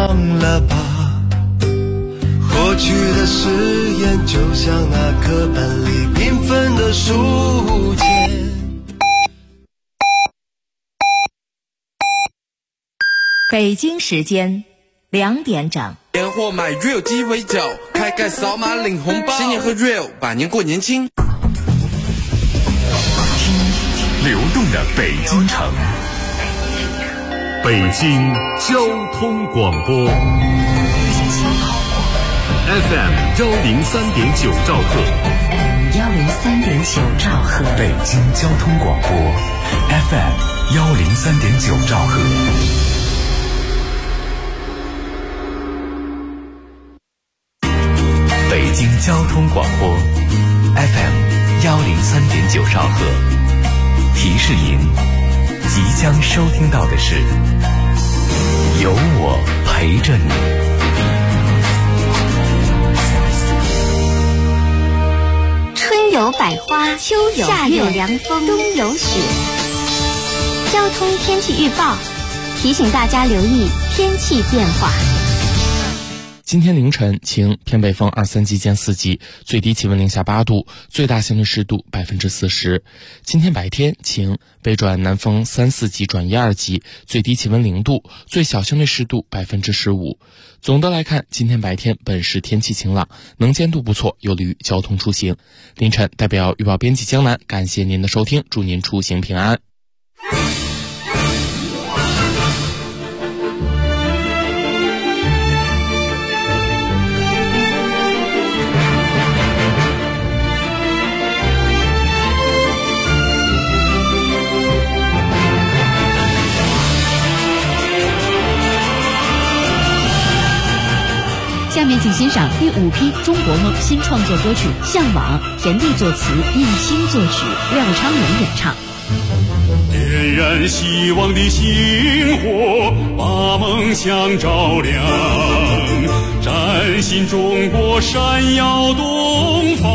忘了吧，过去的誓言就像那课本里缤纷的书签。 北京时间2点整， 年货买 real 鸡尾酒，开盖扫码领红包，新年喝 real， 百年过年轻。 听流动的北京城，北京交通广播 FM 103.9兆赫 103.9兆赫， 北京交通广播 FM 103.9兆赫。北京交通广播 FM 103.9兆赫，提示您，即将收听到的是有我陪着你。 春有百花，秋有夏有凉风，冬有雪。交通天气预报提醒大家留意天气变化。 今天凌晨晴，偏北风2、3级见4级，最低气温零下8度，最大相对湿度40%。今天白天晴，北转南风3、4级转1、2级，最低气温0度，最小相对湿度15%。总的来看，今天白天本市天气晴朗，能见度不错，有利于交通出行。凌晨代表预报编辑江南，感谢您的收听，祝您出行平安。 下面请欣赏第5批中国梦新创作歌曲《向往》，田地作词，应新作曲，廖昌永演唱。 点燃希望的星火，把梦想照亮，崭新中国闪耀东方，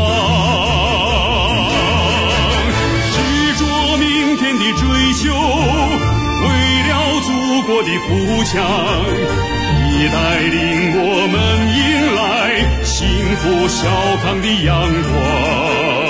执着明天的追求，为了祖国的富强，你带领我们迎来幸福小康的阳光。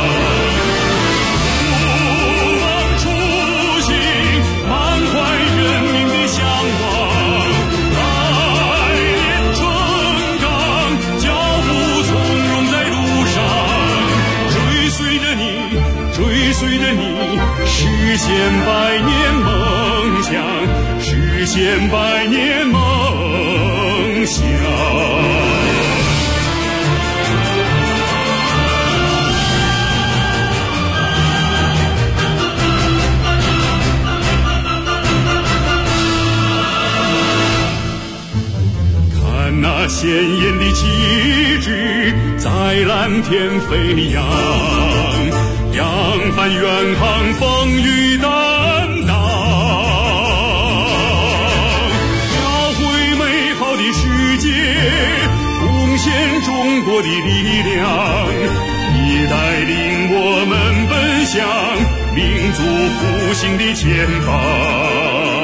不忘初心，满怀人民的向往，来年春岗，脚步从容在路上，追随着你，追随着你，实现百年梦想，实现百年梦想。看那鲜艳的旗帜在蓝天飞扬，扬帆远航，风雨担当，描绘美好的世界，贡献中国的力量。你带领我们奔向民族复兴的前方。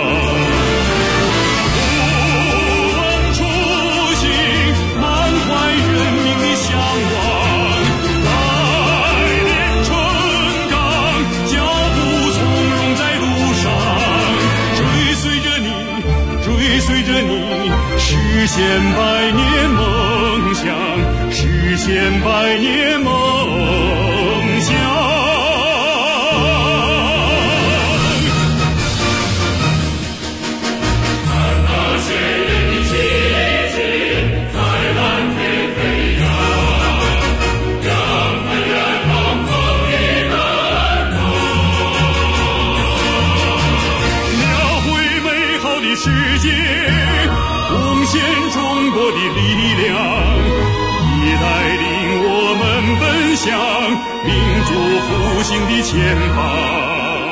随着你，实现百年梦想，实现百年梦想。看那鲜艳的旗帜在蓝天飞扬，扬帆远航，风雨奔腾，描绘美好的世界，贡献中国的力量。你带领我们奔向民族复兴的前方。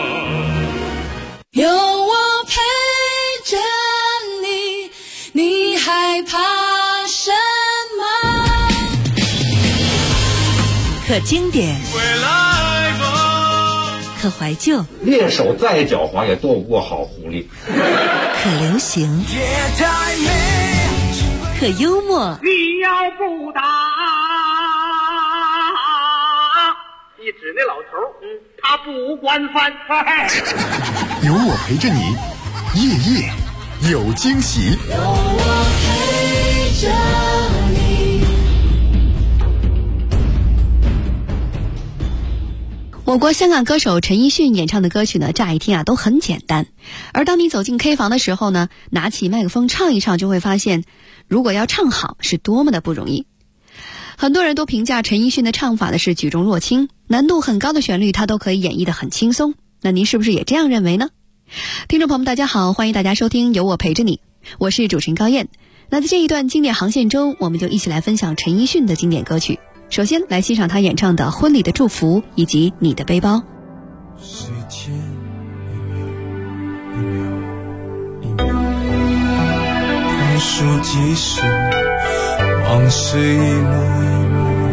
有我陪着你，你害怕什么？ 可经典，可怀旧， 猎手再狡猾也斗不过好狐狸。 可流行， 夜太美。 特幽默。 你要不打，你指那老头，他不管饭菜。 有我陪着你，夜夜有惊喜。 有我陪着你。 我国香港歌手陈奕迅演唱的歌曲呢，乍一听啊都很简单，而当你走进 K 房的时候呢，拿起麦克风唱一唱，就会发现如果要唱好是多么的不容易。很多人都评价陈奕迅的唱法的是举重若轻，难度很高的旋律他都可以演绎得很轻松。那您是不是也这样认为呢？听众朋友们大家好，欢迎大家收听有我陪着你，我是主持人高燕。那在这一段经典航线中，我们就一起来分享陈奕迅的经典歌曲。首先来欣赏他演唱的《婚礼的祝福》以及《你的背包》。 时间一秒倒数计时，往事一幕一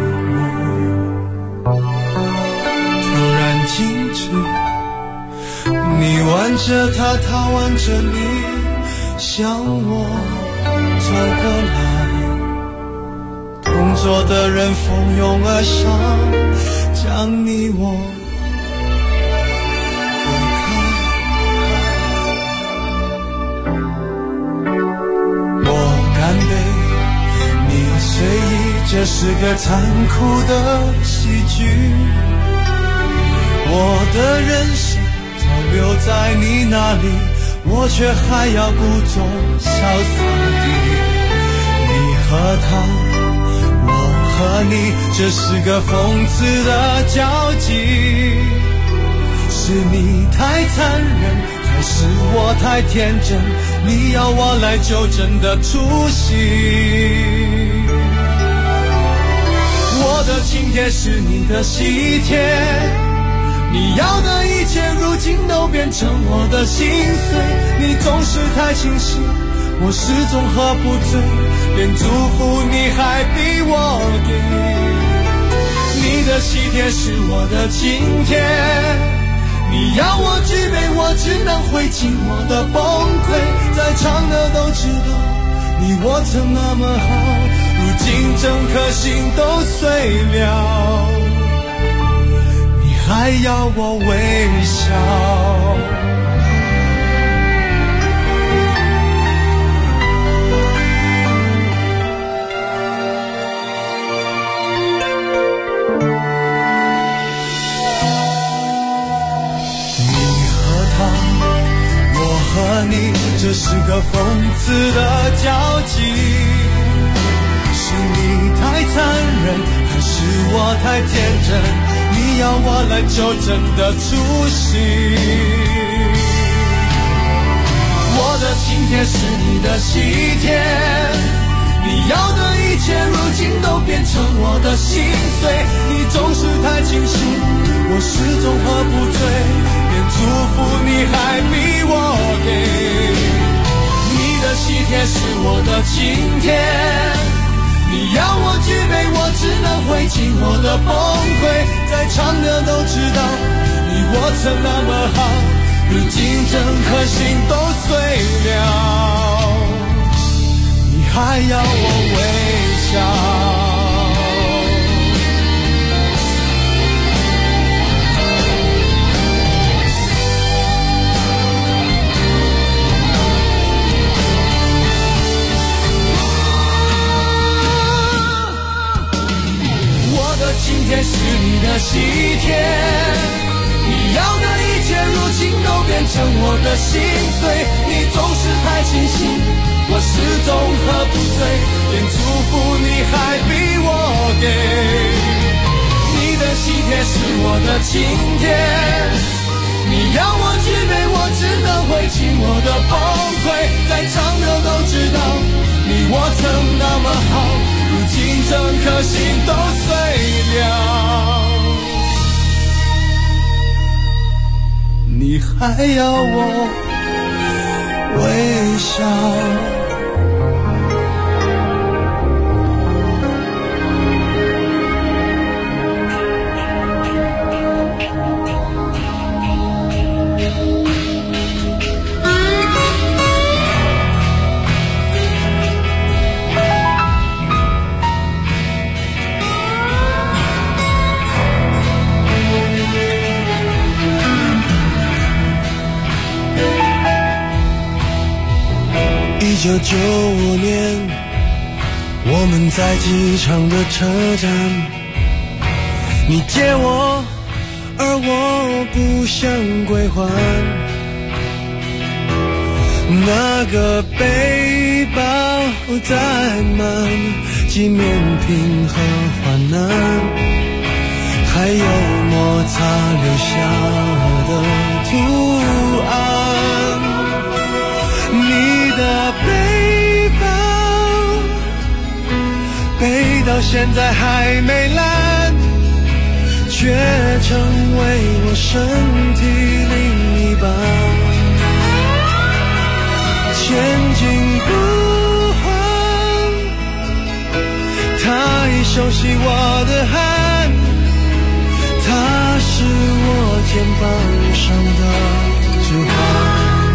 幕突然静止，你挽着他，他挽着你，向我走过来，同桌的人蜂拥而上，将你我隔开。我干杯，你随意，这是个残酷的喜剧。我的人生早留在你那里，我却还要故作潇洒地。你和他，我和你，这是个讽刺的交集。是你太残忍，还是我太天真？你要我来纠正的出席。我的请帖是你的喜帖，你要的一切如今都变成我的心碎。你总是太清醒，我始终喝不醉，连祝福你还逼我给。你的喜帖是我的请帖，你要我举杯，我只能会尽我的崩溃。在场的都知道，你我曾那么好，如今整颗心都碎了，你还要我微笑。和你，这是个讽刺的交集。是你太残忍，还是我太天真？你要我来纠正的出席。我的请帖是你的喜帖，你要的一切如今都变成我的心碎。你总是太清醒，我始终喝不醉，连祝福你还逼我给。你的喜帖是我的请帖，你要我举杯，我只能会尽我的崩溃。在场的都知道，你我曾那么好，如今整颗心都碎了，你还要我微笑。今天是你的喜帖，你要的一切如今都变成我的心碎。你总是太清醒，我始终喝不醉，连祝福你还逼我给。你的喜帖是我的请帖，你要我举杯，我只能会尽我的崩溃。在场的都知道，你我曾那么好，如今整颗心都碎了，你还要我微笑。 1995年，我们在机场的车站，你借我，而我不想归还。那个背包载满纪念品和患难，还有摩擦留下的图案。你的背包背到现在还没烂，却成为我身体另一半。前进不换，他已熟悉我的汗，他是我肩膀上的指环。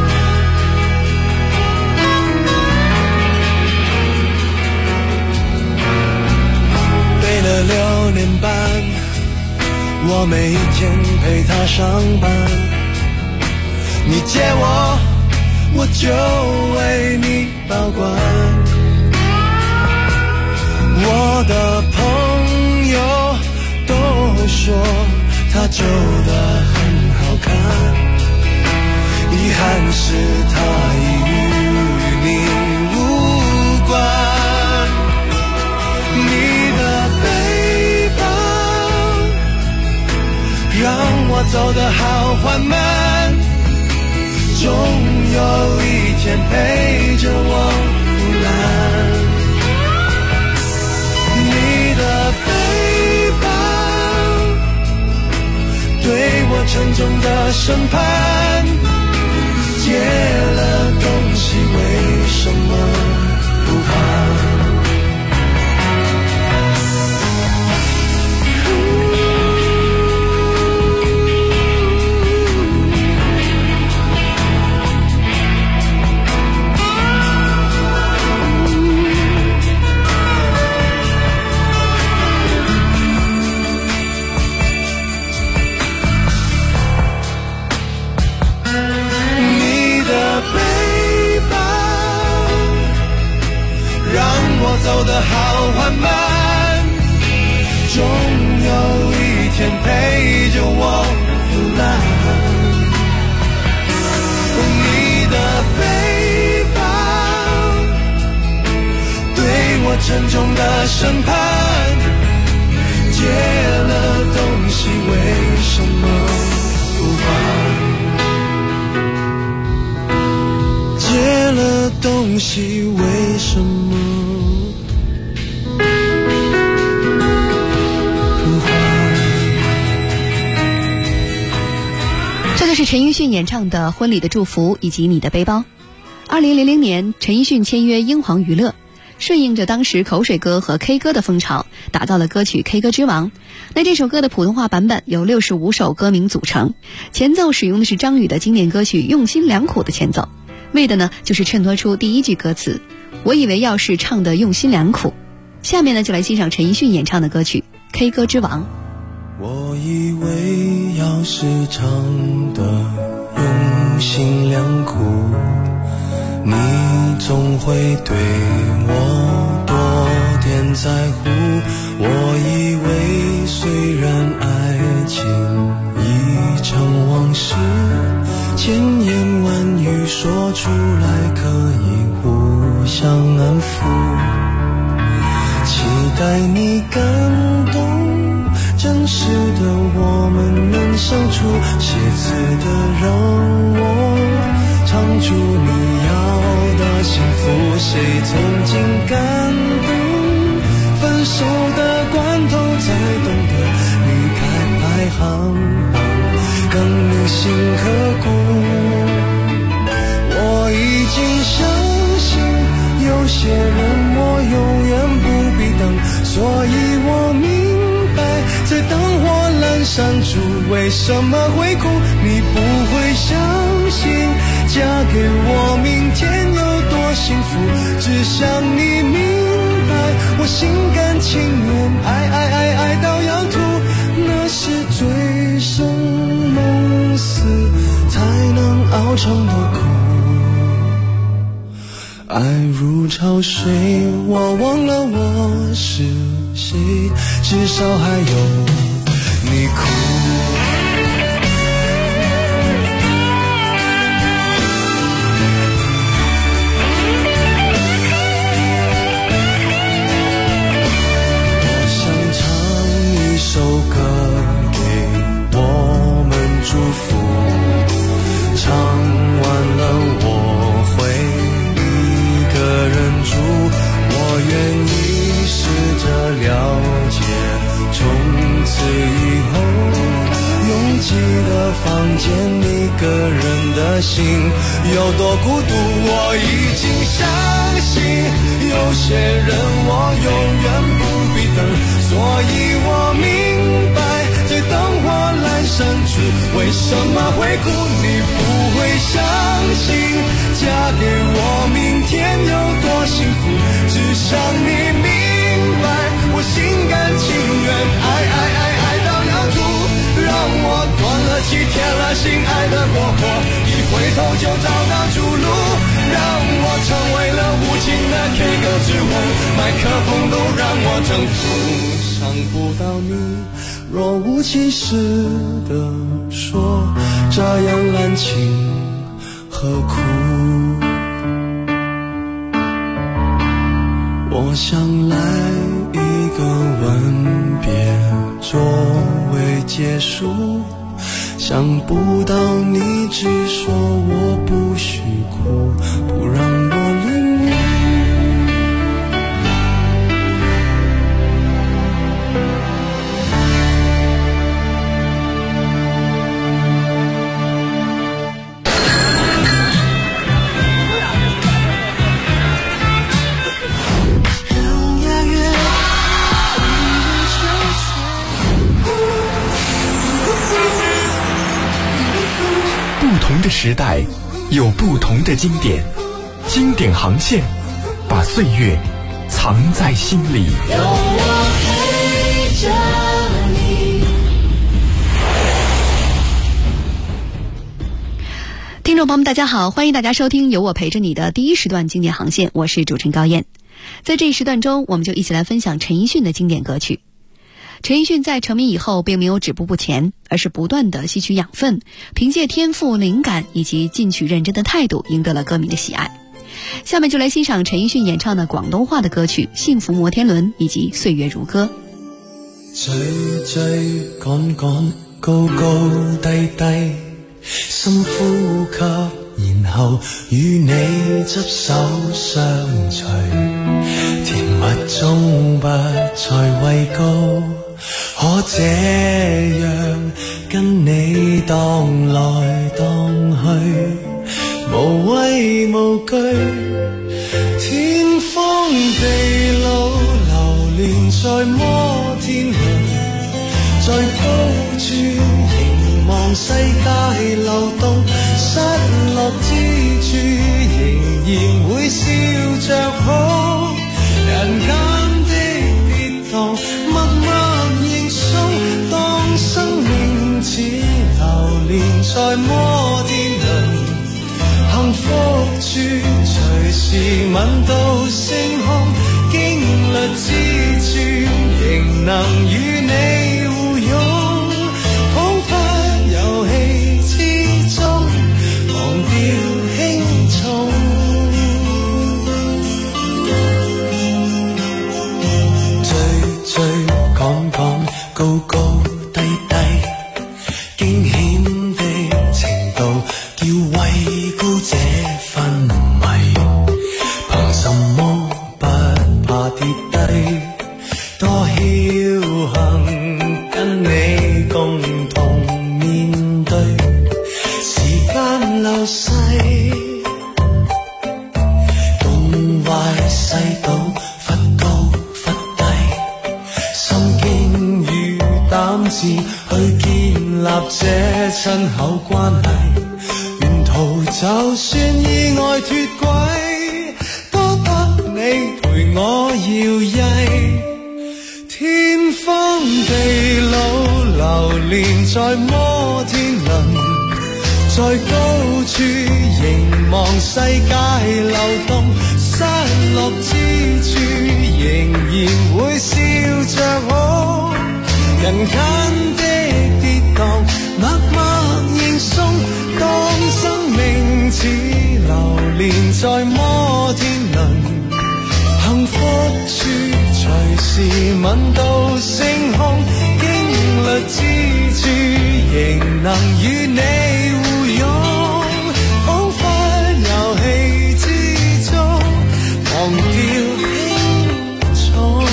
背了6年半，我每一天陪他上班，你借我就为你保管。我的朋友都说他皱得很好看，遗憾是他已与你无关。你的背包让我走得好缓慢，终有一天陪着我腐烂。你的背包对我沉重的审判，借了东西为什么不还？走得好缓慢，终有一天陪着我腐烂。你的背包对我沉重的审判，借了东西为什么不还？借了东西为什么？ 这就是陈奕迅演唱的《婚礼的祝福》以及《你的背包》。2000年，陈奕迅签约英皇娱乐，顺应着当时口水歌和 K 歌的风潮，打造了歌曲《K 歌之王》。那这首歌的普通话版本由65首歌名组成，前奏使用的是张宇的经典歌曲《用心良苦》的前奏，为的呢就是衬托出第一句歌词我以为要是唱的用心良苦。下面呢就来欣赏陈奕迅演唱的歌曲《K 歌之王》。 我以为要是唱的用心良苦，你总会对我多点在乎。我以为虽然爱情已成往事，千言万语说出来可以互相安抚，期待你感动，真实的我们能相处，写字的让我唱出你要的幸福。谁曾经感动，分手的关头才懂得离开排行榜更铭心刻骨。我已经相信有些人我永远不必等，所以我明白在灯火阑珊处为什么会哭。你不会相信嫁给我明天有多幸福，只想你明白我心甘情愿爱到要吐，那是醉生梦死才能熬成的苦。 爱如潮水，我忘了我是谁，至少还有你哭。我想唱一首歌给我们祝福，唱完了我会一个人住，我愿意试着了解，从此以后拥挤的房间一个人的心有多孤独。我已经相信有些人我永远不必等，所以我明白在灯火阑珊处为什么会哭。你不会相信嫁给我明天有多幸福，只想你明白我心甘情愿爱到要吐，让我断了气铁了心爱的过火，一回头就找到出路，让我成为了无情的 K 歌之王，麦克风都让我征服，伤不到你若无其事地说这样滥情何苦。我想来一个吻别作为结束，想不到你只说我不许哭，不让我泪流。 不同的时代有不同的经典，经典航线把岁月藏在心里。 有我陪着你。 听众朋友们大家好，欢迎大家收听由我陪着你的第一时段经典航线，我是主持人高燕。在这一时段中，我们就一起来分享陈奕迅的经典歌曲。陈奕迅在成名以后并没有止步不前，而是不断地吸取养分，凭借天赋、灵感以及进取认真的态度赢得了歌迷的喜爱。下面就来欣赏陈奕迅演唱的广东话的歌曲《幸福摩天轮》以及《岁月如歌》。 追追趕趕高高低低，深呼吸，然後與你執手相隨，甜蜜中不再畏高，可這樣跟你蕩來蕩去，無畏無懼，天荒地老流連在摩天輪，在高處凝望世界流動，失落之處仍然會笑着抱，人間的跌宕默默認送，當生命似流連在摩天輪，幸福處隨時吻到星空，經歷之處仍能與你互擁，彷彿遊戲之中忘掉輕重，追追趕趕高高低低，驚險的程度叫畏高這昏迷，憑什麼不怕跌低，多僥倖跟你共同面對，時間流逝，東歪西倒，忽高忽低，心經與膽志去建立這親厚關係，沿途就算意外脫軌，多得你陪我搖曳，天荒地老流連在摩天輪，在高處凝望世界流動，失失落之處，仍然會笑着哭。人間的跌宕，默默認送。當生命似流連在摩天輪，幸福處隨時吻到星空。經歷之處，仍能與你互擁。彷彿遊戲之中，忘掉輕重。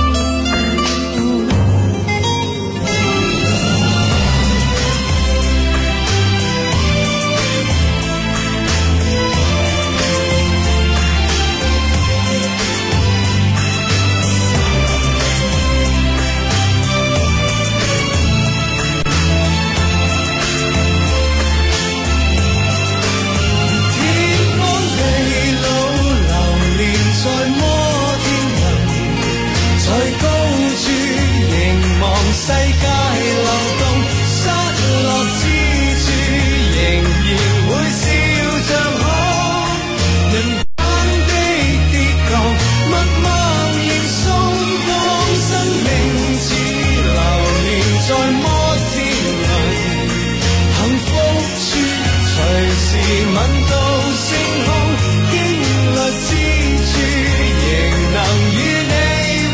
世界流動，失落之處，仍然會笑着哭。人間的跌宕，默默認送。當生命似流連在摩天輪，幸福處隨時吻到星空。經歷之處，仍能與你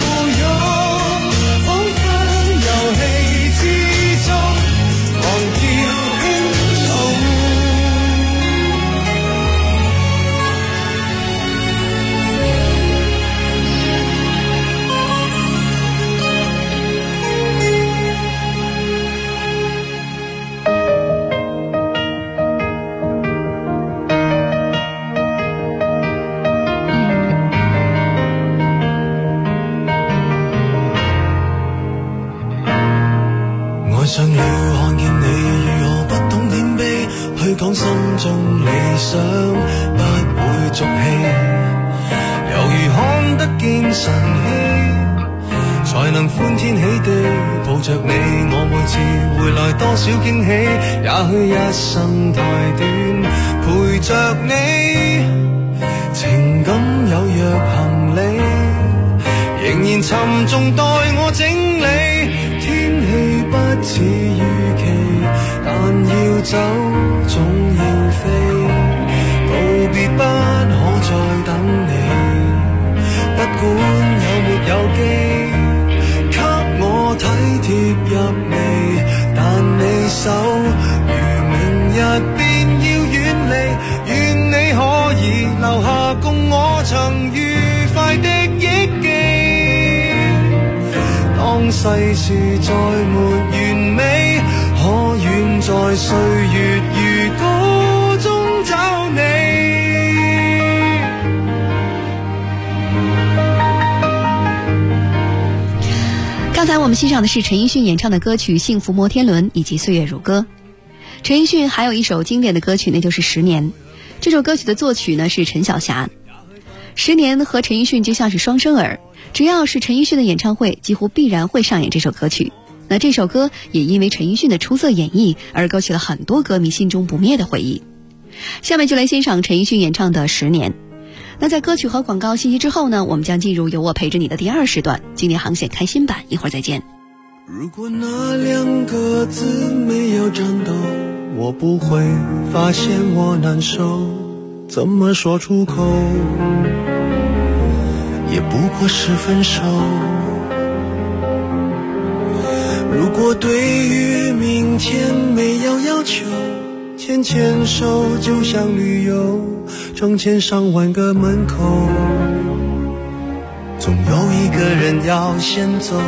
上了看見你如何不懂謙卑，去講心中理想不會俗氣，猶如看得見晨曦，才能歡天喜地抱着你。我每次回來多少驚喜，也許一生太短，陪着你，情感有若行李，仍然沉重待我整理。天氣不似預期，但要走總要飛，告別不可再等你，不管有沒有機，給我體貼入微，但你手如明日便要遠離，願你可以留下共我曾愉快的憶記。當世事再沒完美，可願在歲月如歌中找你。 刚才我们欣賞的是陳奕迅演唱的歌曲《幸福摩天輪》以及《歲月如歌》。陳奕迅還有一首經典的歌曲，那就是《十年》。這首歌曲的作曲呢是陳小霞。十年和陳奕迅就像是雙生兒，只要是陳奕迅的演唱會，幾乎必然會上演這首歌曲。那這首歌也因為陳奕迅的出色演繹而勾起了很多歌迷心中不滅的回憶。下面就來欣賞陳奕迅演唱的《十年》。那在歌曲和廣告信息之後呢，我們將進入由我陪着你的第二時段，經典航線開心版，一會兒再見。 如果那兩個字沒有顫抖，我不會發現我難受，怎麼說出口也不過是分手。如果對於明天沒有要求，牽牽手就像旅遊，成千上萬個門口，總有一個人要先走。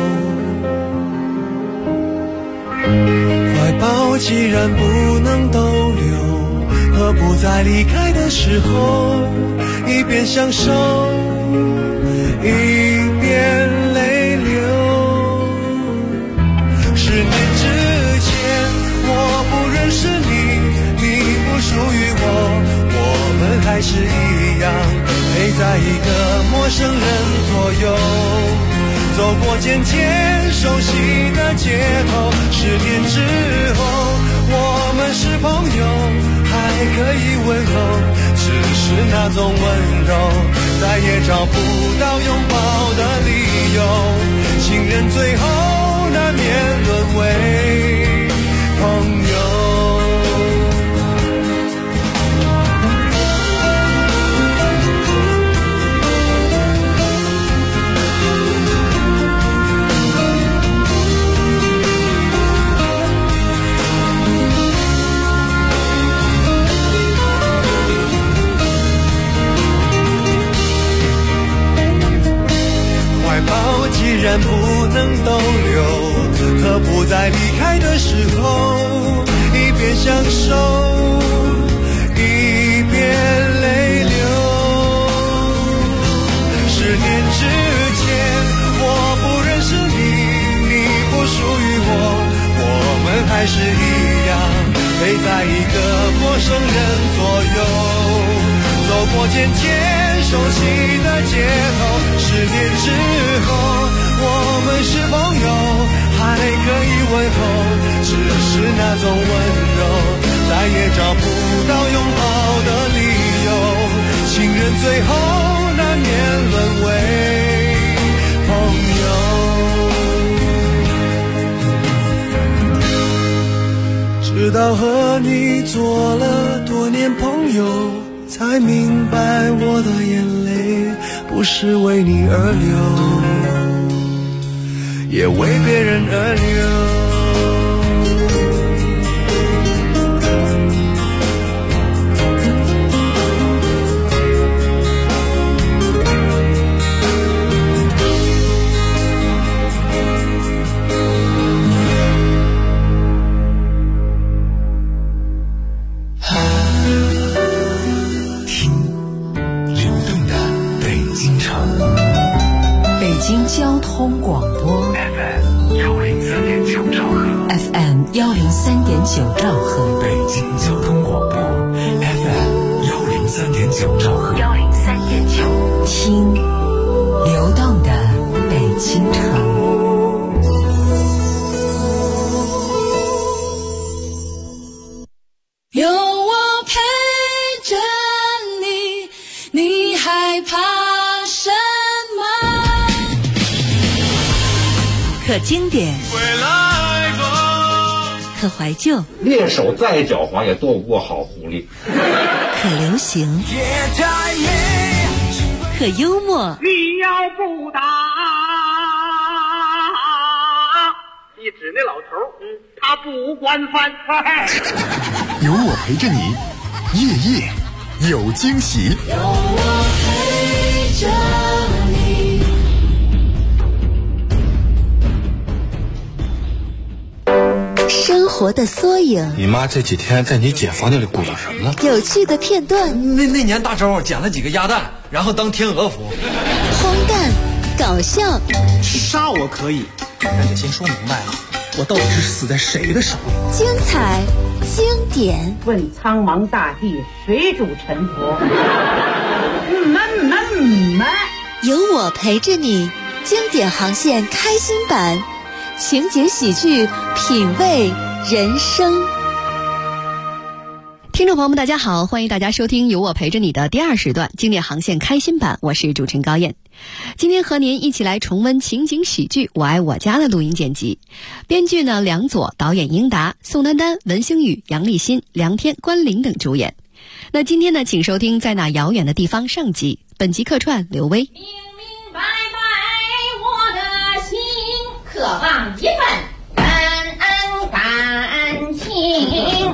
懷抱既然不能逗留，何不在離開的時候一邊享受一邊淚流。10年之前我不認識你，你不屬於我們還是一樣陪在一個陌生人左右，走過漸漸熟悉的街頭。10年之後我們是朋友，還可以問候，只是那種溫柔再也找不到拥抱的理由，情人最后难免沦为朋友。既然不能逗留，何不在离开的时候一边享受一边泪流。10年之前我不认识你，你不属于我们还是一样陪在一个陌生人左右，走过渐渐熟悉的街头。10年之后我们是朋友，还可以问候，只是那种温柔再也找不到拥抱的理由，情人最后难免沦为朋友。直到和你做了多年朋友，才明白我的眼泪不是为你而流，也为别人而流。 北京交通广播 FM 103.9兆赫 FM 103.9兆赫， 北京交通广播 FM 103.9兆赫 103.9，听流动的北京城。 有我陪着你，你害怕什么？ 可经典，可怀旧， 猎手再狡猾也斗不过好狐狸。 可流行，可幽默。 你要不打，一指那老头，他不惯犯。 有我陪着你，夜夜有惊喜。 有我陪着你。 生活的缩影， 你妈这几天在你姐房间里鼓捣什么呢？ 有趣的片段。 那年大周捡了几个鸭蛋，然后当天鹅服。 荒诞，搞笑。 杀我可以，但得先说明白了，我到底是死在谁的手里？ 精彩，经典。 问苍茫大地，谁主沉浮？ 有我陪着你，经典航线开心版。情节喜剧，品味人生。 听众朋友们大家好，欢迎大家收听有我陪着你的第2时段经典航线开心版，我是主持人高燕。今天和您一起来重温情景喜剧《我爱我家》的录音剪辑。编剧呢梁左，导演英达、宋丹丹、文星宇、杨立新、梁天、关凌等主演。那今天呢，请收听在那遥远的地方上集，本集客串刘威。 明明白白我的心，渴望一份感情。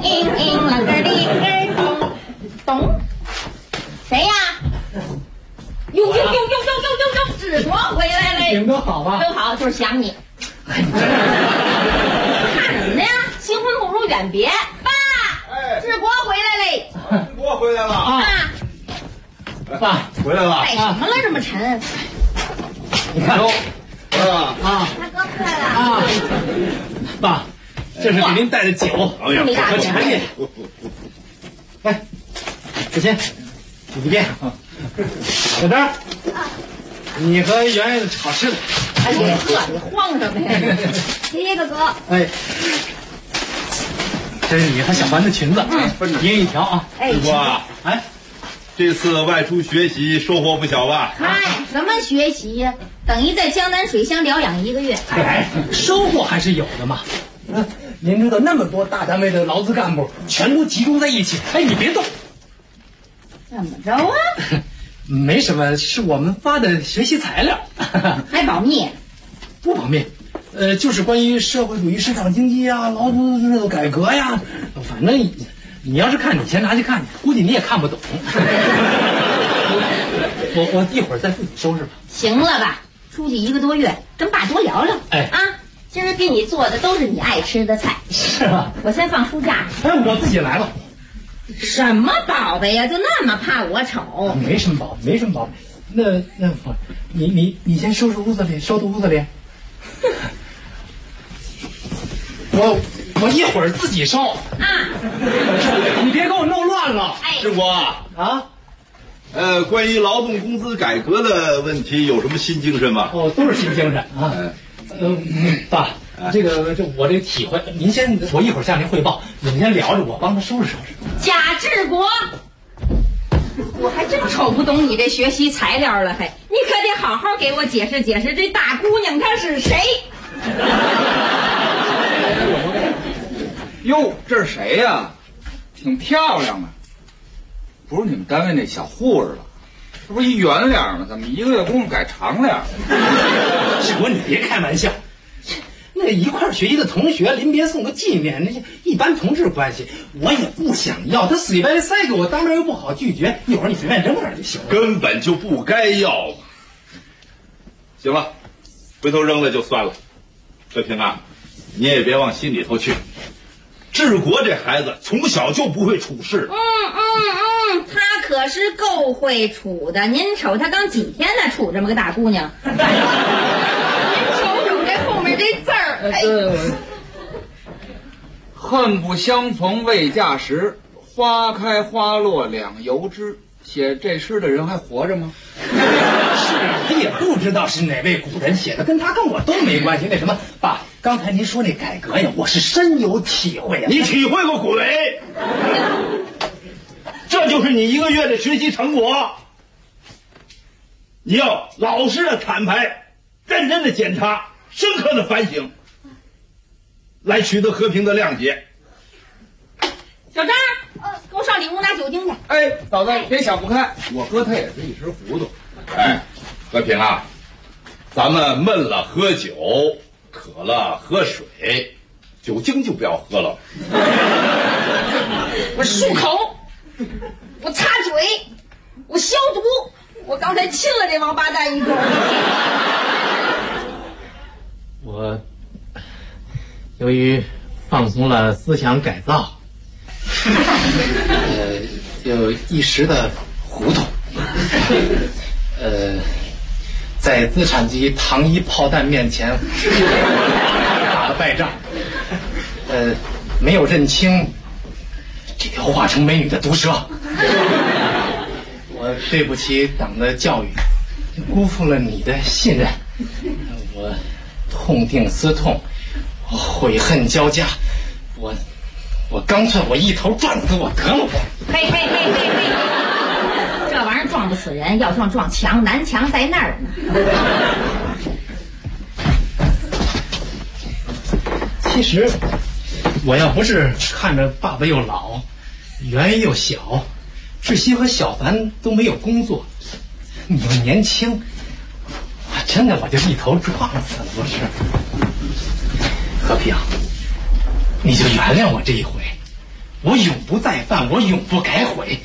懂？谁呀？哟，志国回来了。 你们都好吧？ 都好，就是想你。看什么呢呀？新婚不如远别。爸，志国回来嘞。 志国回来了啊！ 爸回来了。 带什么了这么沉？ 你看， 大哥回来了啊！爸，这是给您带的酒和茶叶。来，子谦，你一边。小张，你和圆圆炒吃的。 哎呀呵，你晃什么呀？谢谢哥哥。 哎，这是你和小环的裙子，一人一条啊。 哎， 哇，哎， 这次外出学习收获不小吧？ 嗨，什么学习呀？等于在江南水乡疗养1个月。 哎，收获还是有的嘛。您知道那么多大单位的劳资干部全都集中在一起，哎，你别动。 怎么着啊？ 没什么，是我们发的学习材料。 还保密？ 不保密。就是关于社会主义市场经济啊、劳动制度改革呀，反正你要是看，你先拿去看去，估计你也看不懂。我一会儿再自己收拾吧。 行了吧，出去1个多月，跟爸多聊聊。 哎啊，今儿给你做的都是你爱吃的菜。 是吗？ 我先放书架。 哎，我自己来吧。 什么宝贝呀？就那么怕我丑？ 没什么宝贝，没什么宝贝。那你先收拾屋子里，收拾屋子里。我一会儿自己烧啊！你别给我弄乱了。 志国啊， 关于劳动工资改革的问题有什么新精神吗？ 哦，都是新精神啊。爸，我这体会，您先，我一会儿向您汇报，你们先聊着，我帮他收拾收拾。 贾志国，我还真瞅不懂你这学习材料了，嘿，你可得好好给我解释解释，这大姑娘她是谁？ 哟，这是谁呀？挺漂亮的，不是你们单位那小护士了？这不是一圆脸吗？怎么1个月功夫改长脸？ 志国，你别开玩笑。那一块学习的同学临别送个纪念，那一般同志关系，我也不想要。他随便塞给我，当面又不好拒绝，一会儿你随便扔那儿就行了。 根本就不该要。行了，回头扔了就算了。这平啊，你也别往心里头去。治国这孩子从小就不会处事。 他可是够会处的。您瞅他刚几天呢，处这么个大姑娘。您瞅瞅这后面这字儿，哎， 恨不相逢未嫁时，花开花落两由之。写这诗的人还活着吗？ 是，他也不知道是哪位古人写的，跟他跟我都没关系。为什么？爸，刚才您说那改革呀，我是深有体会呀。 你体会个鬼！这就是你1个月的学习成果。你要老实的坦白，认真的检查，深刻的反省，来取得和平的谅解。 小张，给我上里屋拿酒精去。 哎，嫂子别想不开，我哥他也是一时糊涂。 哎，和平啊，咱们闷了喝酒，渴了喝水，酒精就不要喝了。 我漱口，我擦嘴，我消毒，我刚才亲了这王八蛋一口。 我由于放松了思想改造，就一时的糊涂，在资产级糖衣炮弹面前打了败仗，没有认清这条化成美女的毒蛇，我对不起党的教育，辜负了你的信任，我痛定思痛，我悔恨交加，我干脆我一头撞死我得了我。 嘿，这玩意儿撞不死人，要撞墙，南墙在那儿呢。 其实我要不是看着爸爸又老，圆又小，志熙和小凡都没有工作，你又年轻，真的我就一头撞死了。不是，和平，你就原谅我这一回，我永不再犯，我永不改悔。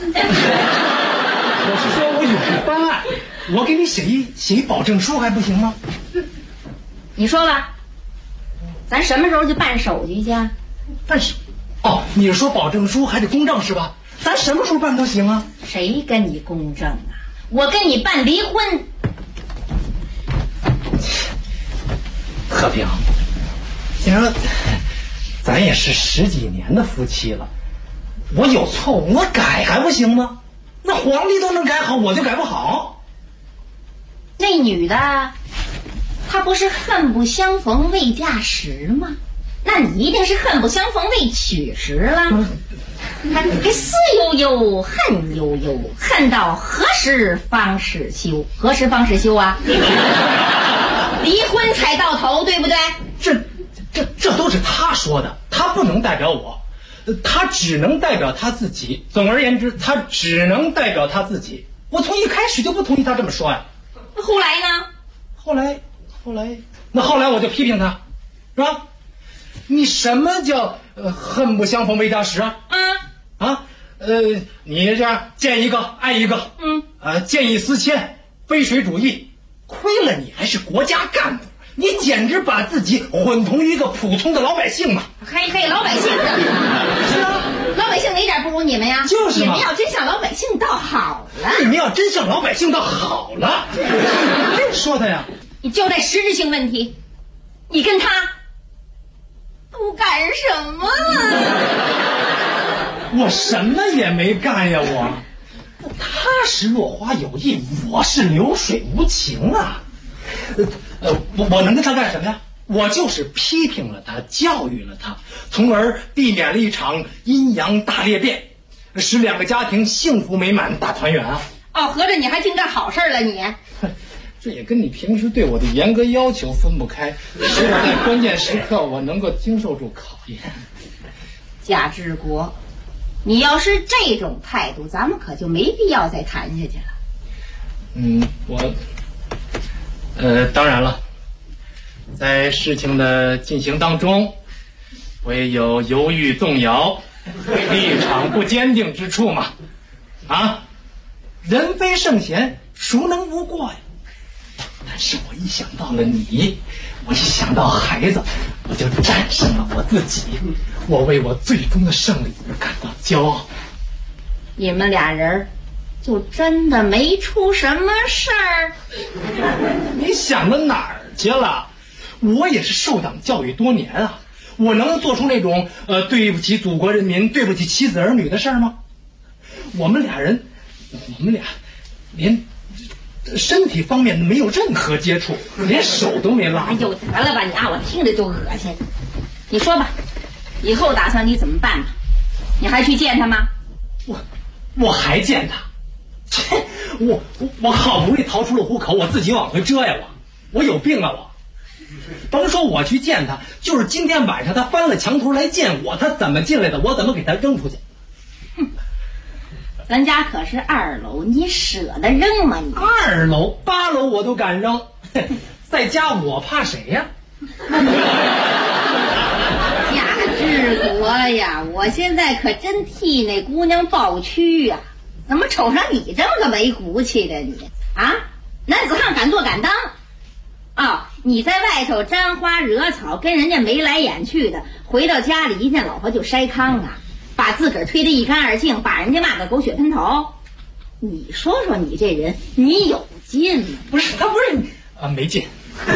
我是说我永不翻案，我给你写一保证书还不行吗？ 你说吧，咱什么时候去办手续去？ 办手？哦，你是说保证书还得公证是吧？咱什么时候办都行啊。 谁跟你公证啊？我跟你办离婚。 和平，你说咱也是10几年的夫妻了，我有错误我改还不行吗？那皇帝都能改好，我就改不好。 那女的她不是恨不相逢未嫁时吗？那你一定是恨不相逢未娶时了。 还思悠悠，恨悠悠，恨到何时方是休？何时方是休啊？离婚才到头，对不对？ 这都是他说的，他不能代表我，他只能代表他自己。总而言之，他只能代表他自己。我从一开始就不同意他这么说呀。 后来呢？ 后来我就批评他，是吧？你什么叫恨不相逢未嫁时啊？你这样见一个爱一个，见异思迁，非水主义，亏了你还是国家干部，你简直把自己混同于一个普通的老百姓嘛！ 还老百姓呢？是啊，老百姓哪点不如你们呀？ 就是嘛！ 你们要真像老百姓倒好了。 你们要真像老百姓倒好了。这说的呀！ 你交代实质性问题，你跟他都干什么了？ 我什么也没干呀，他是落花有意，我是流水无情啊。我能跟他干什么呀？我就是批评了他，教育了他，从而避免了一场阴阳大裂变，使两个家庭幸福美满大团圆啊！ 合着你还净干好事了你？ 这也跟你平时对我的严格要求分不开，使我在关键时刻我能够经受住考验。 贾志国，你要是这种态度，咱们可就没必要再谈下去了。 当然了，在事情的进行当中，我也有犹豫动摇、立场不坚定之处嘛。人非圣贤，孰能无过呀？但是我一想到了你，我一想到孩子，我就战胜了我自己，我为我最终的胜利感到骄傲。 你们俩人就真的没出什么事儿？ 你想到哪儿去了？我也是受党教育多年啊，我能做出那种对不起祖国人民、对不起妻子儿女的事儿吗？我们俩连身体方面没有任何接触，连手都没拉。 哎呦，得了吧你啊，我听着就恶心。你说吧，以后打算你怎么办吧？你还去见他吗？ 我还见他？我好不容易逃出了虎口，我自己往回遮呀！我有病啊！甭说我去见他，就是今天晚上他翻了墙头来见我，他怎么进来的，我怎么给他扔出去？ 咱家可是2楼，你舍得扔吗你 ？2楼、8楼我都敢扔，在家我怕谁呀？ 贾志国呀，我现在可真替那姑娘抱屈呀！怎么瞅上你这么个没骨气的你啊？男子汉敢做敢当你在外头沾花惹草，跟人家眉来眼去的，回到家里一见老婆就筛糠啊，把自个儿推得一干二净，把人家骂个狗血喷头。你说说你这人，你有劲吗？ 不是，他不是没劲。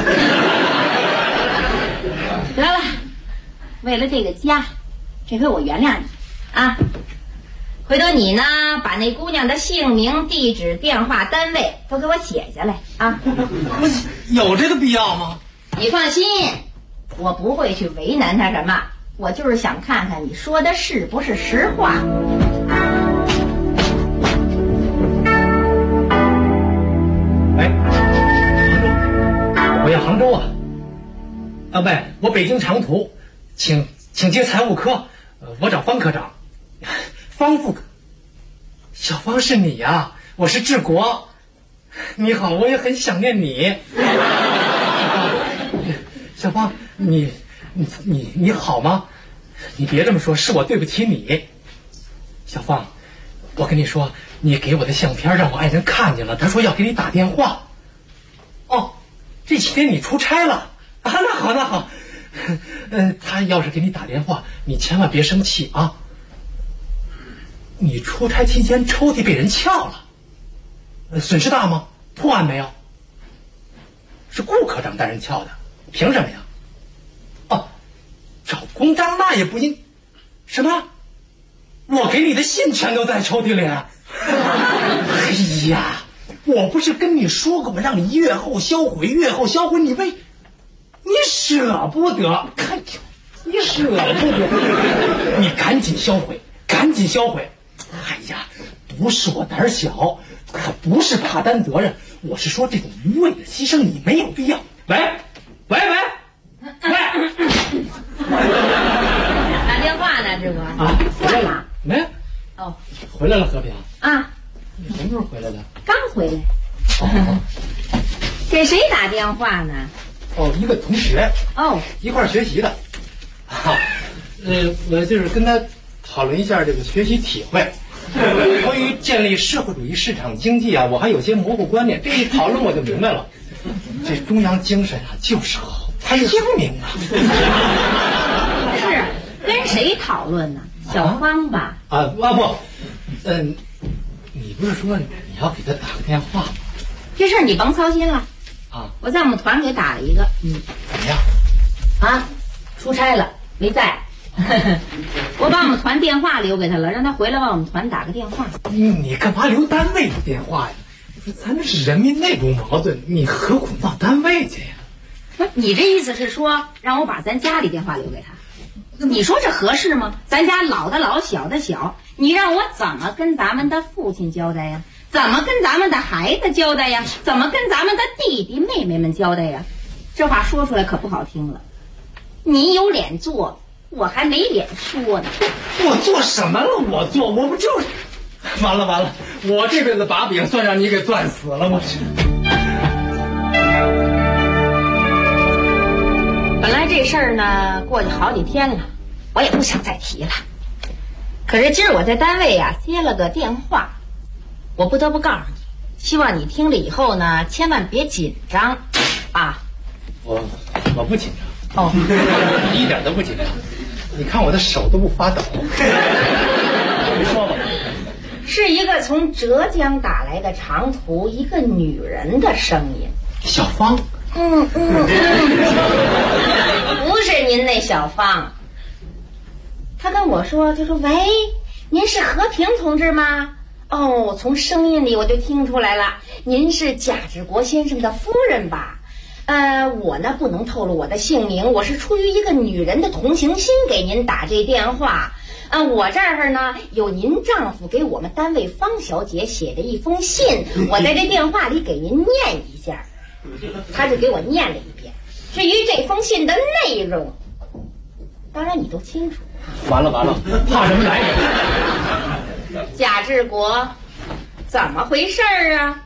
得了，为了这个家，这回我原谅你啊。回头你呢，把那姑娘的姓名、地址、电话、单位都给我写下来啊。 有这个必要吗？ 你放心，我不会去为难他什么，我就是想看看你说的是不是实话。 哎，我要杭州啊！喂，我北京长途，请接财务科，我找方科长。方副科，小方是你呀？我是志国，你好，我也很想念你。小方，你好吗？你别这么说，是我对不起你。小方，我跟你说，你给我的相片让我爱人看见了，他说要给你打电话。这几天你出差了啊？那好，他要是给你打电话，你千万别生气啊。你出差期间抽屉被人撬了，损失大吗？破案没有？是顾科长带人撬的，凭什么呀？找公章那也不应。什么？我给你的信全都在抽屉里。哎呀，我不是跟你说过吗？让你月后销毁，你舍不得，你舍不得，你赶紧销毁。 赶紧销毁。哎呀，不是我胆小，可不是怕担责任，我是说这种无谓的牺牲你没有必要。喂， 打电话呢，志国啊，回来了没？ 哦， 回来了，和平啊， 你什么时候回来的？ 刚回来。给谁打电话呢？ 哦，一个同学哦， 一块儿学习的。我就是跟他讨论一下这个学习体会。关于建立社会主义市场经济啊，我还有些模糊观念。这一讨论我就明白了，这中央精神啊就是好，它是精明啊。 是跟谁讨论呢？小芳吧？ 不，你不是说你要给他打个电话吗？ 这事儿你甭操心了啊！ 我在我们团给打了一个， 怎么样？ 啊，出差了没在。我把我们团电话留给他了，让他回来往我们团打个电话。 你干嘛留单位的电话呀？咱这是人民内部矛盾，你何苦到单位去呀？ 不，你这意思是说让我把咱家里电话留给他？你说这合适吗？咱家老的老，小的小，你让我怎么跟咱们的父亲交代呀？怎么跟咱们的孩子交代呀？怎么跟咱们的弟弟妹妹们交代呀？这话说出来可不好听了。你有脸做，我还没脸说呢。 我做什么了？我不就是完了！我这辈子把柄算让你给攥死了，我去。 本来这事儿呢，过去好几天了，我也不想再提了。可是今儿我在单位啊接了个电话，我不得不告诉你，希望你听了以后呢，千万别紧张啊。 我不紧张哦，一点都不紧张。你看我的手都不发抖。你说吧。 是一个从浙江打来的长途，一个女人的声音。 小芳。 不是您那小芳。他跟我说，他说喂，您是和平同志吗？哦，从声音里我就听出来了，您是贾志国先生的夫人吧？我呢不能透露我的姓名，我是出于一个女人的同情心给您打这电话。我这儿呢有您丈夫给我们单位方小姐写的一封信，我在这电话里给您念一下。他就给我念了一遍。至于这封信的内容，当然你都清楚。 完了，怕什么来着？ 贾志国，怎么回事啊？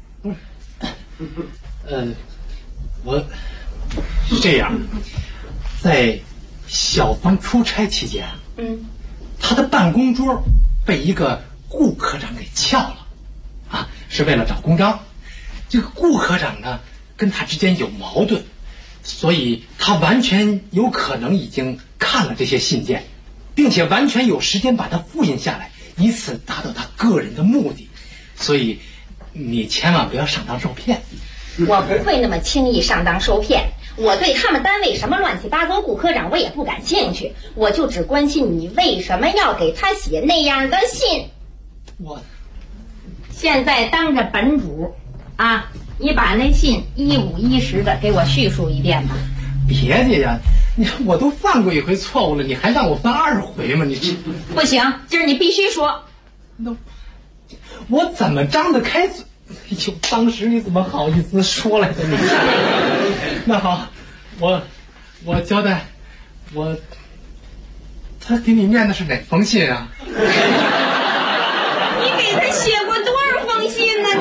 我是这样，在小芳出差期间，他的办公桌被一个顾科长给撬了，是为了找公章。这个顾科长呢，跟他之间有矛盾，所以他完全有可能已经看了这些信件，并且完全有时间把它复印下来，以此达到他个人的目的。所以你千万不要上当受骗。 我不会那么轻易上当受骗，我对他们单位什么乱七八糟顾科长我也不感兴趣，我就只关心你为什么要给他写那样的信。 我现在当着本主啊，你把那信一五一十的给我叙述一遍吧。 别介呀，你说我都犯过一回错误了，你还让我犯2回吗？你这不行，今儿你必须说。 那我怎么张得开嘴？哎呦，当时你怎么好意思说来着你？那好，我交代，他给你念的是哪封信啊？ 你给他写过多少封信呢？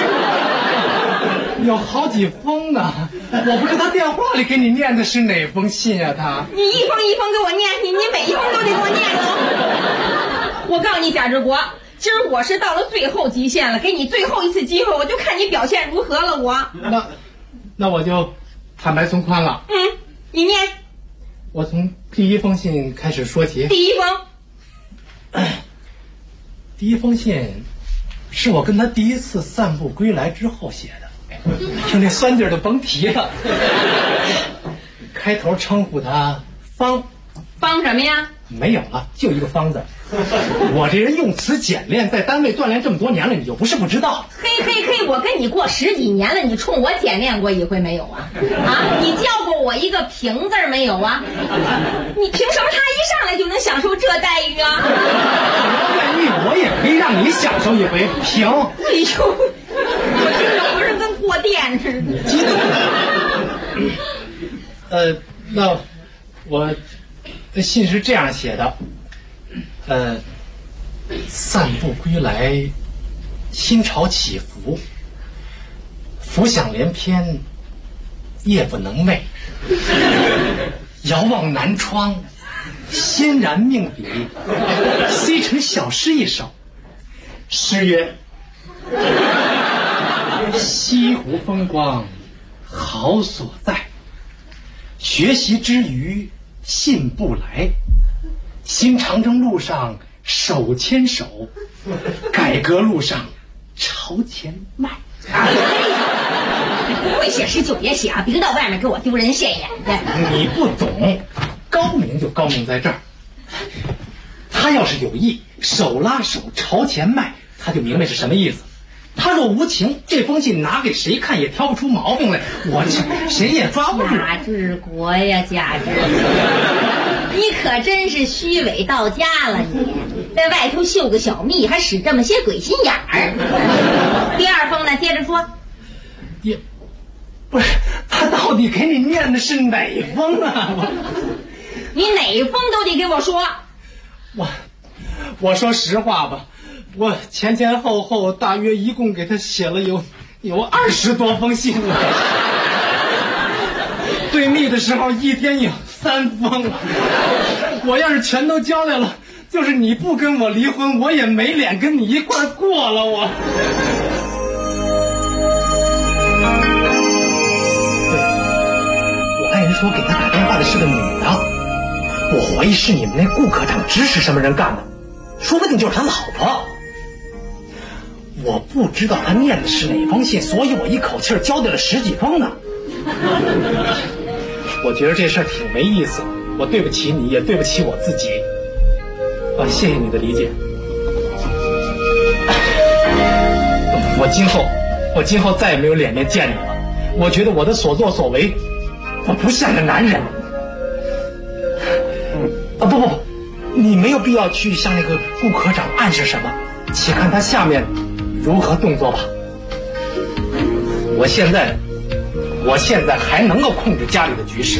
有好几封呢，我不知道电话里给你念的是哪封信啊？他你一封一封给我念，你每一封都得给我念了。我告诉你，贾志国，今儿我是到了最后极限了，给你最后一次机会，我就看你表现如何了。 那我就坦白从宽了。 你念。 我从第一封信开始说起。第一封信是我跟他第一次散步归来之后写的，就那酸劲儿就甭提了。开头称呼他方什么呀？ 没有了，就一个方字。我这人用词简练，在单位锻炼这么多年了，你又不是不知道。 嘿，我跟你过10几年了，你冲我简练过一回没有啊？你叫过我一个评字没有啊？你凭什么他一上来就能享受这待遇啊？ 待遇我也可以让你享受一回，评。 哎呦，我听着不是跟过电似的。 激动。那我的信是这样写的，散步归来，心潮起伏，浮想联翩，夜不能寐。遥望南窗，欣然命笔，虽成小诗一首。诗曰：西湖风光好所在，学习之余信步来，新长征路上手牵手，改革路上朝前迈。 你不会写诗就别写啊，别到外面给我丢人现眼的。 你不懂，高明就高明在这儿。他要是有意，手拉手朝前迈，他就明白是什么意思。他若无情，这封信拿给谁看也挑不出毛病来，我这谁也抓不住。 贾志国呀，贾志国，你可真是虚伪到家了！你在外头绣个小蜜，还使这么些鬼心眼儿。第二封呢，接着说。 也不是，他到底给你念的是哪封啊？ 你哪封都得给我说。 我说实话吧，我前前后后大约一共给他写了有20多封信了。对密的时候一天有3封。我要是全都交代了，就是你不跟我离婚，我也没脸跟你一块过了。我爱人说给他打电话的是个女的，我怀疑是你们那顾科长指使什么人干的，说不定就是他老婆。我不知道他念的是哪封信，所以我一口气交代了10几封呢。我觉得这事儿挺没意思，我对不起你，也对不起我自己。谢谢你的理解。我今后再也没有脸面见你了。我觉得我的所作所为，我不像个男人。不，你没有必要去向那个顾科长暗示什么，且看他下面如何动作吧。我现在还能够控制家里的局势。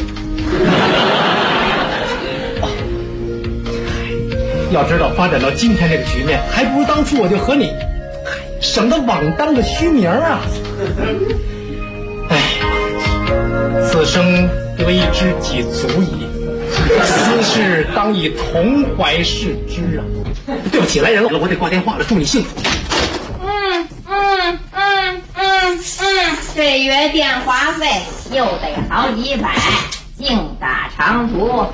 要知道发展到今天这个局面，还不如当初我就和你，省得枉当个虚名啊。此生得一知己足矣，斯事当以同怀视之啊。对不起，来人了，我得挂电话了，祝你幸福。 这月电话费又得好几百，净打长途。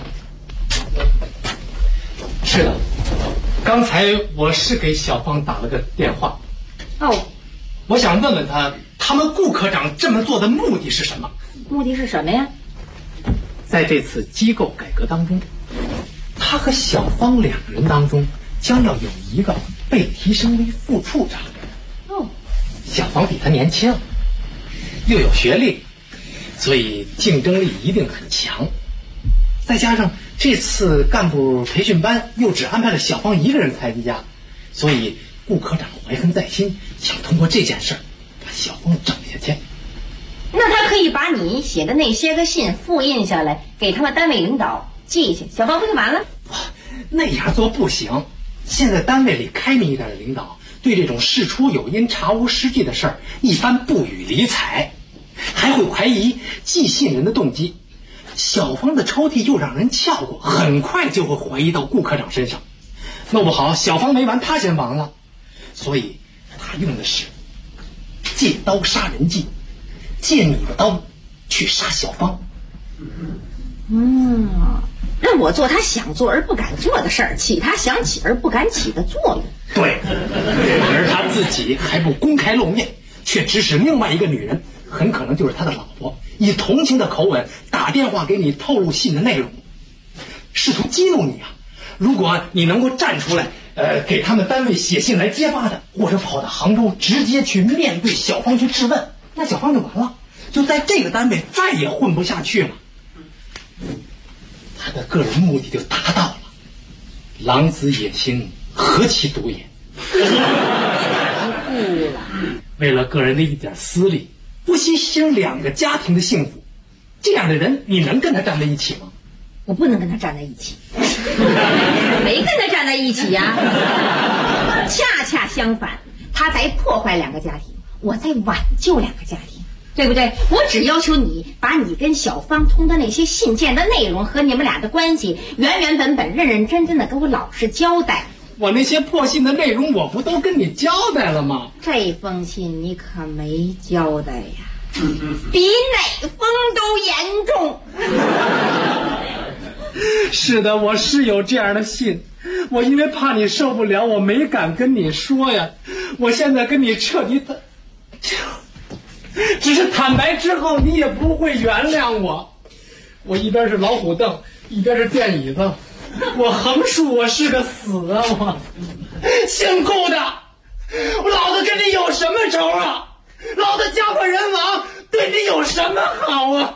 是的，刚才我是给小芳打了个电话。我想问问他们顾科长这么做的目的是什么？ 目的是什么呀？ 在这次机构改革当中，他和小芳2个人当中将要有一个被提升为副处长。小芳比他年轻，又有学历，所以竞争力一定很强。再加上这次干部培训班又只安排了小芳一个人参加，所以顾科长怀恨在心，想通过这件事把小芳整下去。 那他可以把你写的那些个信复印下来，给他们单位领导寄去，小芳不就完了？ 那样做不行。现在单位里开明一点的领导，对这种事出有因、查无实据的事儿，一般不予理睬，还会怀疑寄信人的动机。小芳的抽屉又让人撬过，很快就会怀疑到顾科长身上。弄不好小芳没完，他先亡了。所以他用的是借刀杀人计，借你的刀去杀小芳。 让我做他想做而不敢做的事儿，起他想起而不敢起的作用。 对，而他自己还不公开露面，却指使另外一个女人，很可能就是他的老婆，以同情的口吻打电话给你透露信的内容，试图激怒你啊。如果你能够站出来，给他们单位写信来揭发他，或者跑到杭州直接去面对小芳去质问，那小芳就完了，就在这个单位再也混不下去了。 他的个人目的就达到了。狼子野心，何其毒也！为了个人的一点私利，不惜牺牲2个家庭的幸福，这样的人你能跟他站在一起吗？ 我不能跟他站在一起，我没跟他站在一起呀。恰恰相反，他在破坏2个家庭，我在挽救2个家庭，对不对？我只要求你把你跟小方通的那些信件的内容和你们俩的关系原本认认真真的给我老实交代。 我那些破信的内容我不都跟你交代了吗？ 这封信你可没交代呀，比哪封都严重。 是的，我是有这样的信，我因为怕你受不了，我没敢跟你说呀。我现在跟你彻底的，只是坦白之后你也不会原谅我。我一边是老虎凳，一边是电椅子，我横竖我是个死啊！我姓顾的，我老子跟你有什么仇啊？老子家破人亡，对你有什么好啊？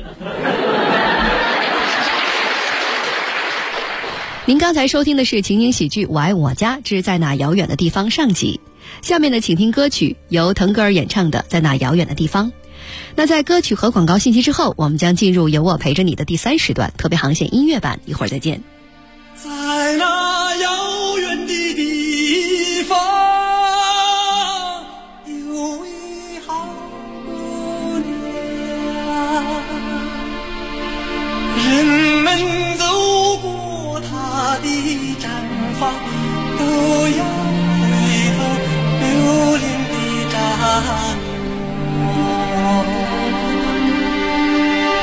您刚才收听的是情景喜剧《我爱我家之在那遥远的地方》上集。下面呢，请听歌曲由腾格尔演唱的《在那遥远的地方》。那在歌曲和广告信息之后，我们将进入有我陪着你的第3时段特别航线音乐版，一会儿再见。 在那遥远的地方，有一好姑娘，人们走过她的毡房，都要回头留恋的战果。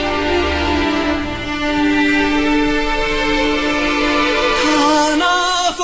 他那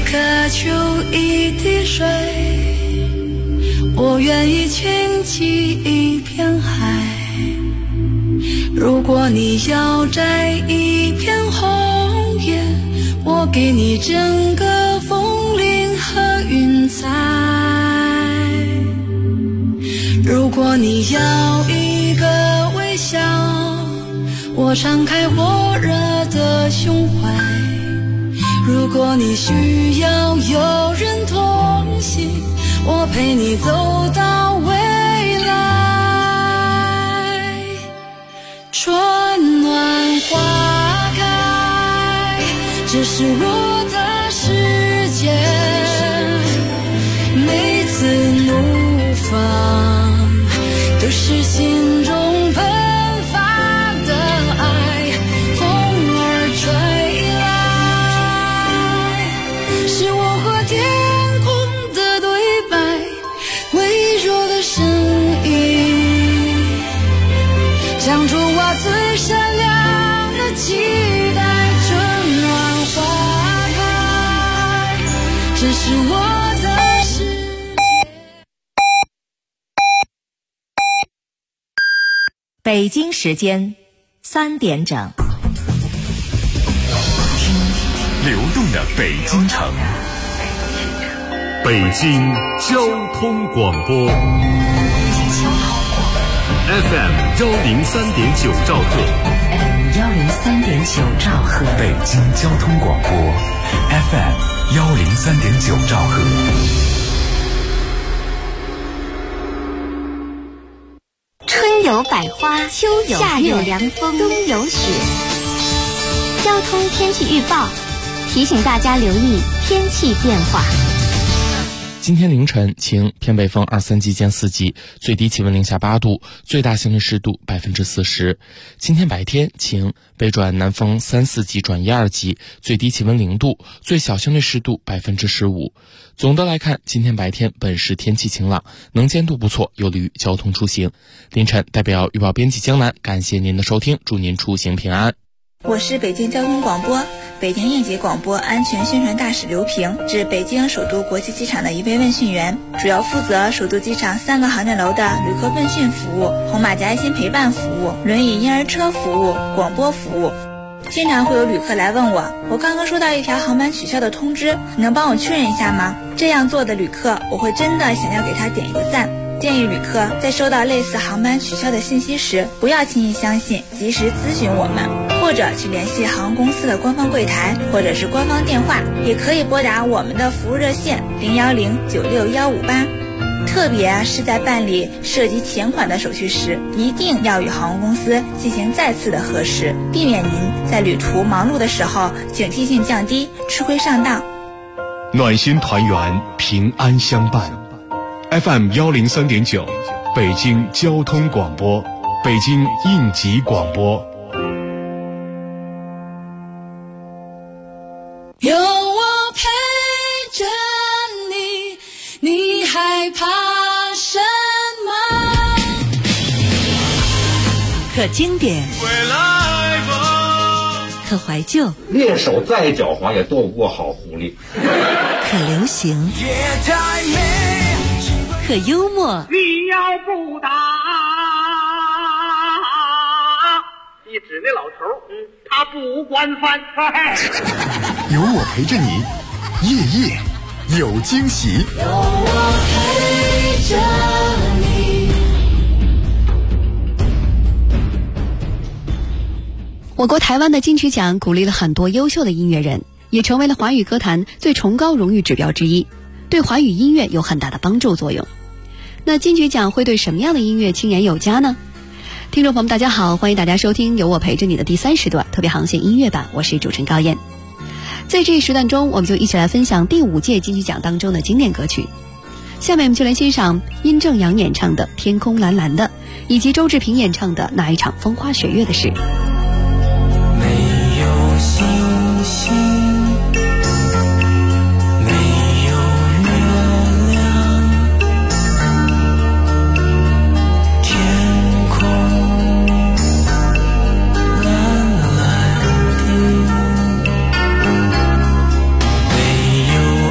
渴求一滴水，我愿意倾起一片海。如果你要摘一片红叶，我给你整个枫林和云彩。如果你要一个微笑，我敞开火热的胸怀。如果你需要有人同行，我陪你走到未来。春暖花开，这是我的世界。每次怒放，都是心中喷发的爱，风儿吹来，是我和天空的对白，微弱的声音，讲出我最善良的期待。春暖花开，这是我的世界。 北京时间3点整， 听流动的北京城， 北京交通广播 FM 103.9兆赫 FM 103.9兆赫， 北京交通广播 FM 103.9兆赫。 春有百花，秋有夏有凉风，冬有雪。交通天气预报提醒大家留意天气变化。 今天凌晨晴，偏北风2-3级见4级，最低气温零下8度，最大相对湿度40%。今天白天晴，北转南风3-4级转1-2级，最低气温0度，最小相对湿度15%。总的来看，今天白天本市天气晴朗，能见度不错，有利于交通出行。凌晨代表预报编辑江南，感谢您的收听，祝您出行平安。 我是北京交通广播北京应急广播安全宣传大使刘平，至北京首都国际机场的一位问讯员，主要负责首都机场3个航站楼的旅客问讯服务、红马甲爱心陪伴服务、轮椅婴儿车服务、广播服务。经常会有旅客来问我刚刚收到一条航班取消的通知，你能帮我确认一下吗？这样做的旅客，我会真的想要给他点一个赞。建议旅客在收到类似航班取消的信息时，不要轻易相信，及时咨询我们，或者去联系航空公司的官方柜台或者是官方电话，也可以拨打我们的服务热线010-96158。特别是在办理涉及钱款的手续时，一定要与航空公司进行再次的核实，避免您在旅途忙碌的时候警惕性降低，吃亏上当。 暖心团圆，平安相伴。FM 103.9，北京交通广播，北京应急广播。 有我陪着你，你害怕什么？ 可经典， 回来吧， 可怀旧， 猎手再狡猾也斗不过好狐狸。 可流行， 夜太美， 可幽默。 你要不打，你指那老头他不惯犯。 有我陪着你，夜夜有惊喜。 有我陪着你。 我国台湾的金曲奖鼓励了很多优秀的音乐人，也成为了华语歌坛最崇高荣誉指标之一，对华语音乐有很大的帮助作用。那金曲奖会对什么样的音乐青眼有加呢？听众朋友们大家好，欢迎大家收听有我陪着你的第3时段特别航线音乐版，我是主持人高燕。在这一时段中，我们就一起来分享第5届金曲奖当中的经典歌曲。下面我们就来欣赏殷正阳演唱的《天空蓝蓝的》，以及周志平演唱的《那一场风花雪月的事》。 没有星星，没有月亮，天空蓝蓝的，没有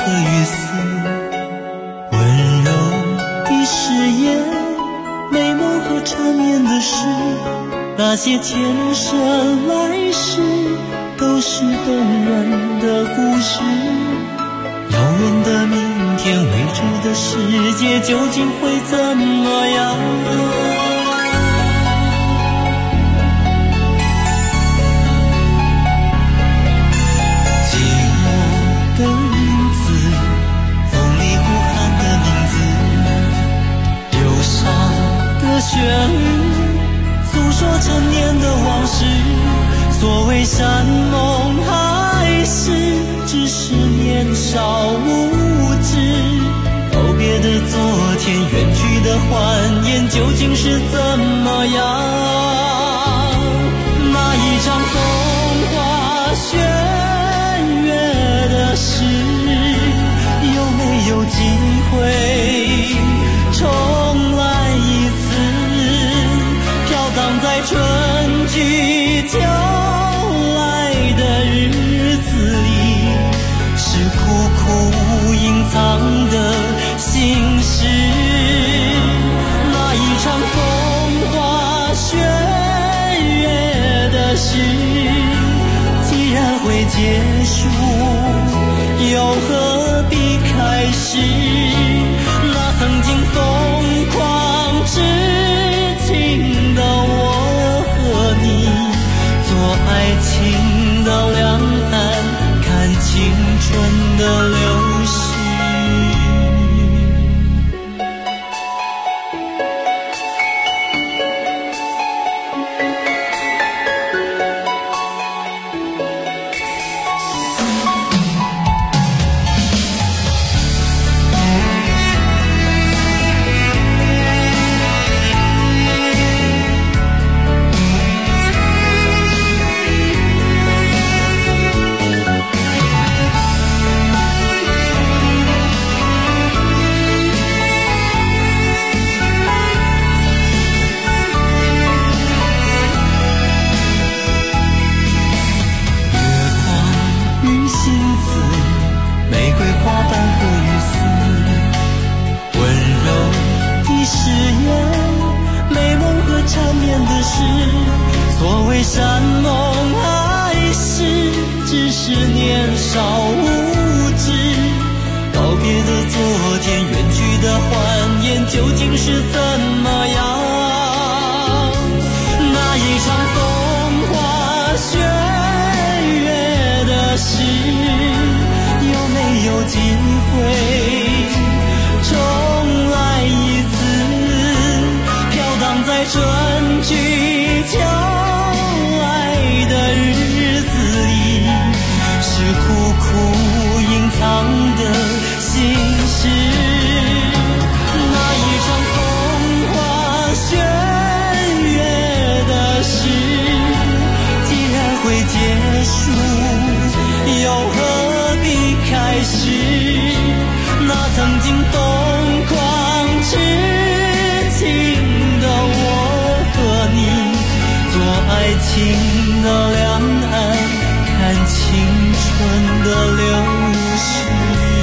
和雨丝，温柔的誓言，美梦和缠绵的诗，那些前生来世都是动人的故事。遥远的明天，未知的世界究竟会怎么样？寂寞的影子，风里呼喊的名字，忧伤的旋律，诉说陈年的往事。所谓山盟海誓，只是年少无知。告别的昨天，远去的欢颜，究竟是怎么样？那一场风花雪月的事，有没有机会重来一次？飘荡在春去秋来的日子里，是苦苦隐藏的心事。那一场风花雪月的事，既然会结束，又何必开始？那曾经疯狂痴情的我和你，做爱情的两岸，看青春的流逝。山盟海誓，只是年少无知。告别的昨天，远去的欢颜，究竟是怎么样？那一场风花雪月的事，有没有机会重来一次？飘荡在春去秋的日子里，是苦苦隐藏的心事。那一场风花雪月的事，既然会结束，又何必开始？那曾经疯狂痴情的我和你，做爱情的两岸，看青春的流逝。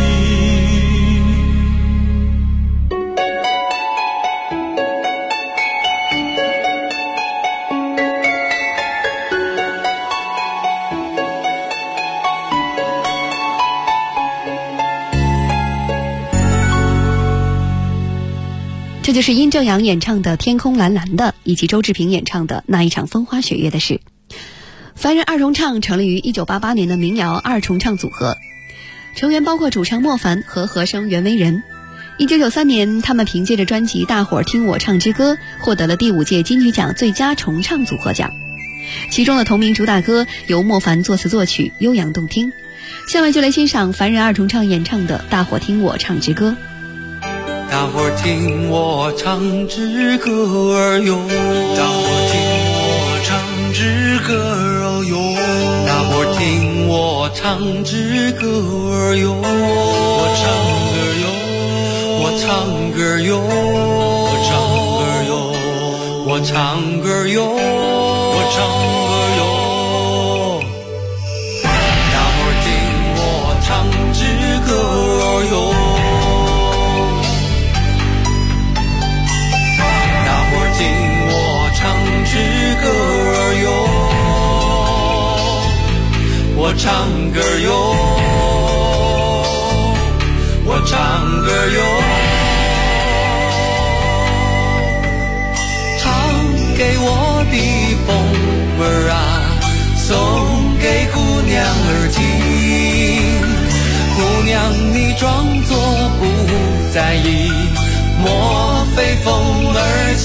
这就是殷正阳演唱的《天空蓝蓝的》，以及周志平演唱的《那一场风花雪月的事》。凡人二重唱成立于1988年的民谣二重唱组合，成员包括主唱莫凡和和声袁惟仁。1993年，他们凭借着专辑《大伙儿听我唱之歌》获得了第5届金曲奖最佳重唱组合奖。其中的同名主打歌由莫凡作词作曲，悠扬动听。下面就来欣赏凡人二重唱演唱的《大伙儿听我唱之歌》。 大伙儿听我唱支歌儿哟，大伙儿听我唱支歌儿哟，大伙儿听我唱支歌儿哟，我唱歌哟，我唱歌哟，我唱歌哟，我唱歌哟，我唱歌哟，大伙儿听我唱支歌。 儿哟，大伙儿听我唱支歌儿哟，我唱歌哟，我唱歌哟，唱给我的风儿啊，送给姑娘儿听。姑娘你装作不在意，莫非风儿轻，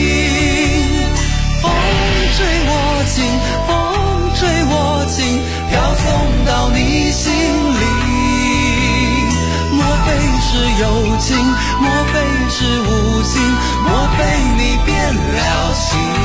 风吹我情，风吹我情，飘送到你心里。莫非是有情，莫非是无心，莫非你变了心。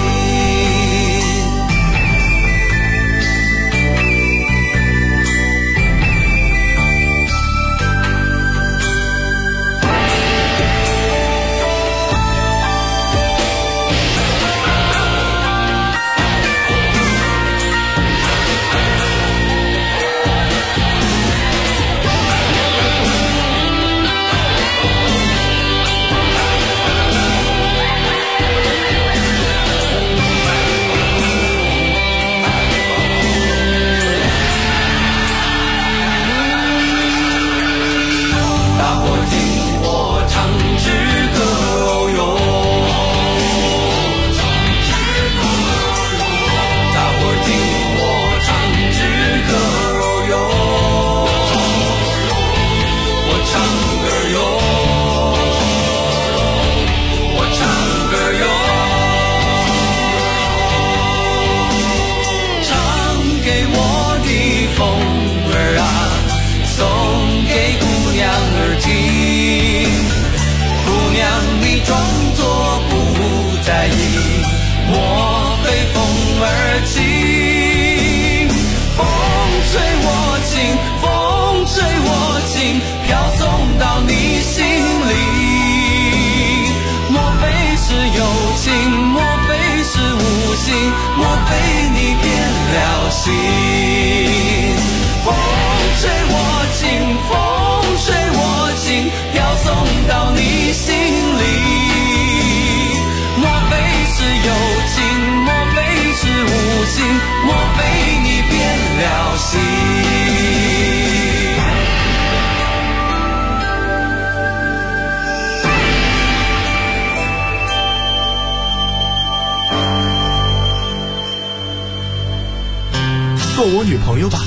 做我女朋友吧，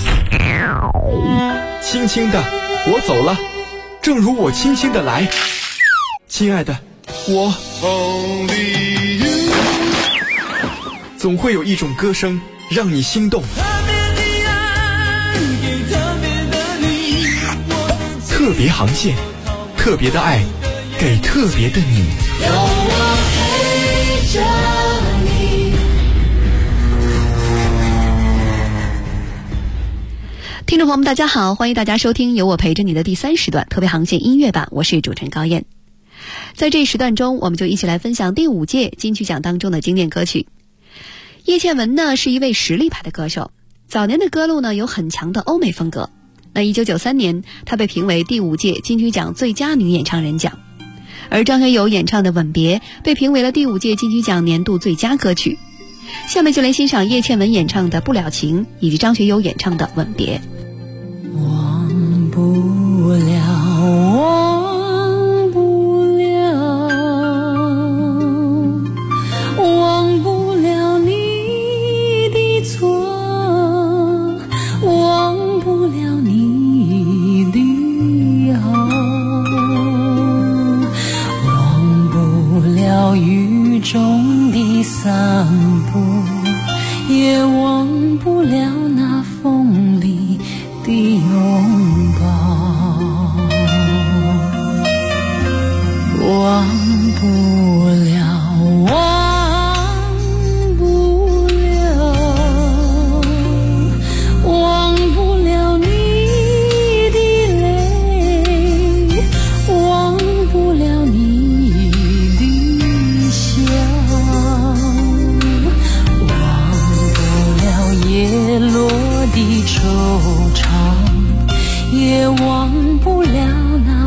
轻轻的我走了，正如我轻轻的来。亲爱的，我总会有一种歌声让你心动，特别航线，特别的爱给特别的你。有我陪着你。 听众朋友们大家好，欢迎大家收听由我陪着你的第3时段特别航线音乐版，我是主持人高燕。在这一时段中，我们就一起来分享第5届金曲奖当中的经典歌曲。叶倩文呢是一位实力派的歌手，早年的歌路呢有很强的欧美风格。那1993年她被评为第5届金曲奖最佳女演唱人奖，而张学友演唱的《吻别》被评为了第5届金曲奖年度最佳歌曲。下面就来欣赏叶倩文演唱的《不了情》以及张学友演唱的《吻别》。 忘不了，忘不了，忘不了你的错，忘不了你的好，忘不了雨中的散步，也忘不了那风里的拥抱，忘不了，忘不了，忘不了你的泪，忘不了你的笑，忘不了叶落的惆怅，也忘不了那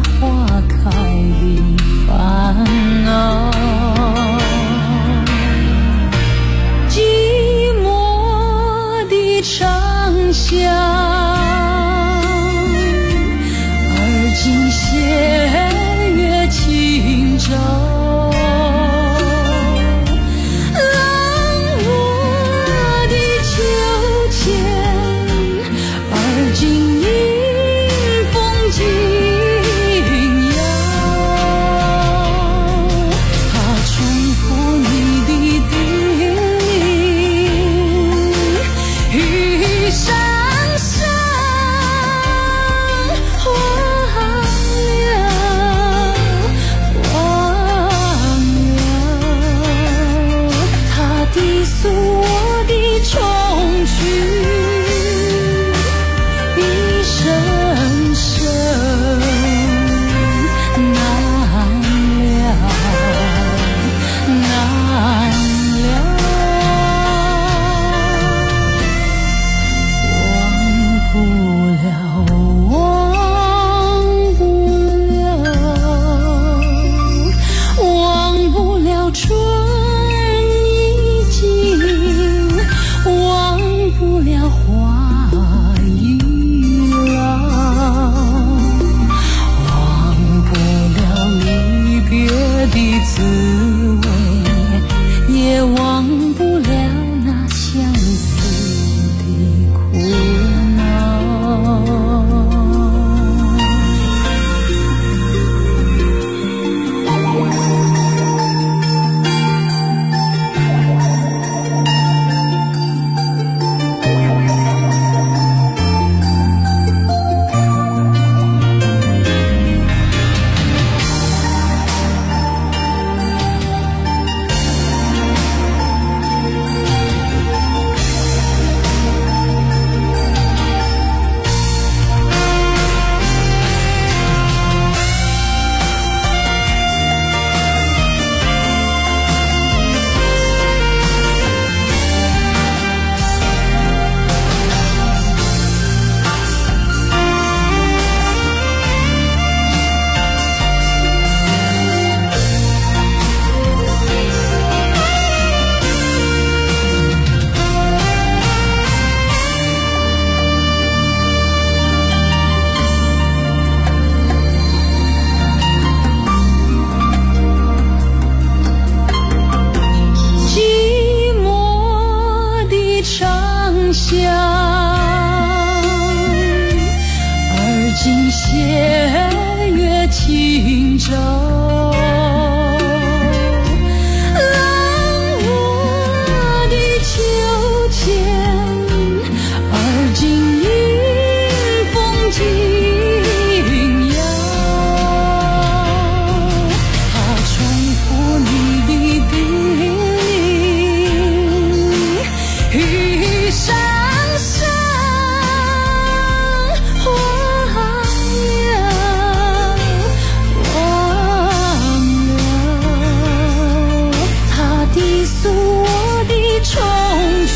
重聚，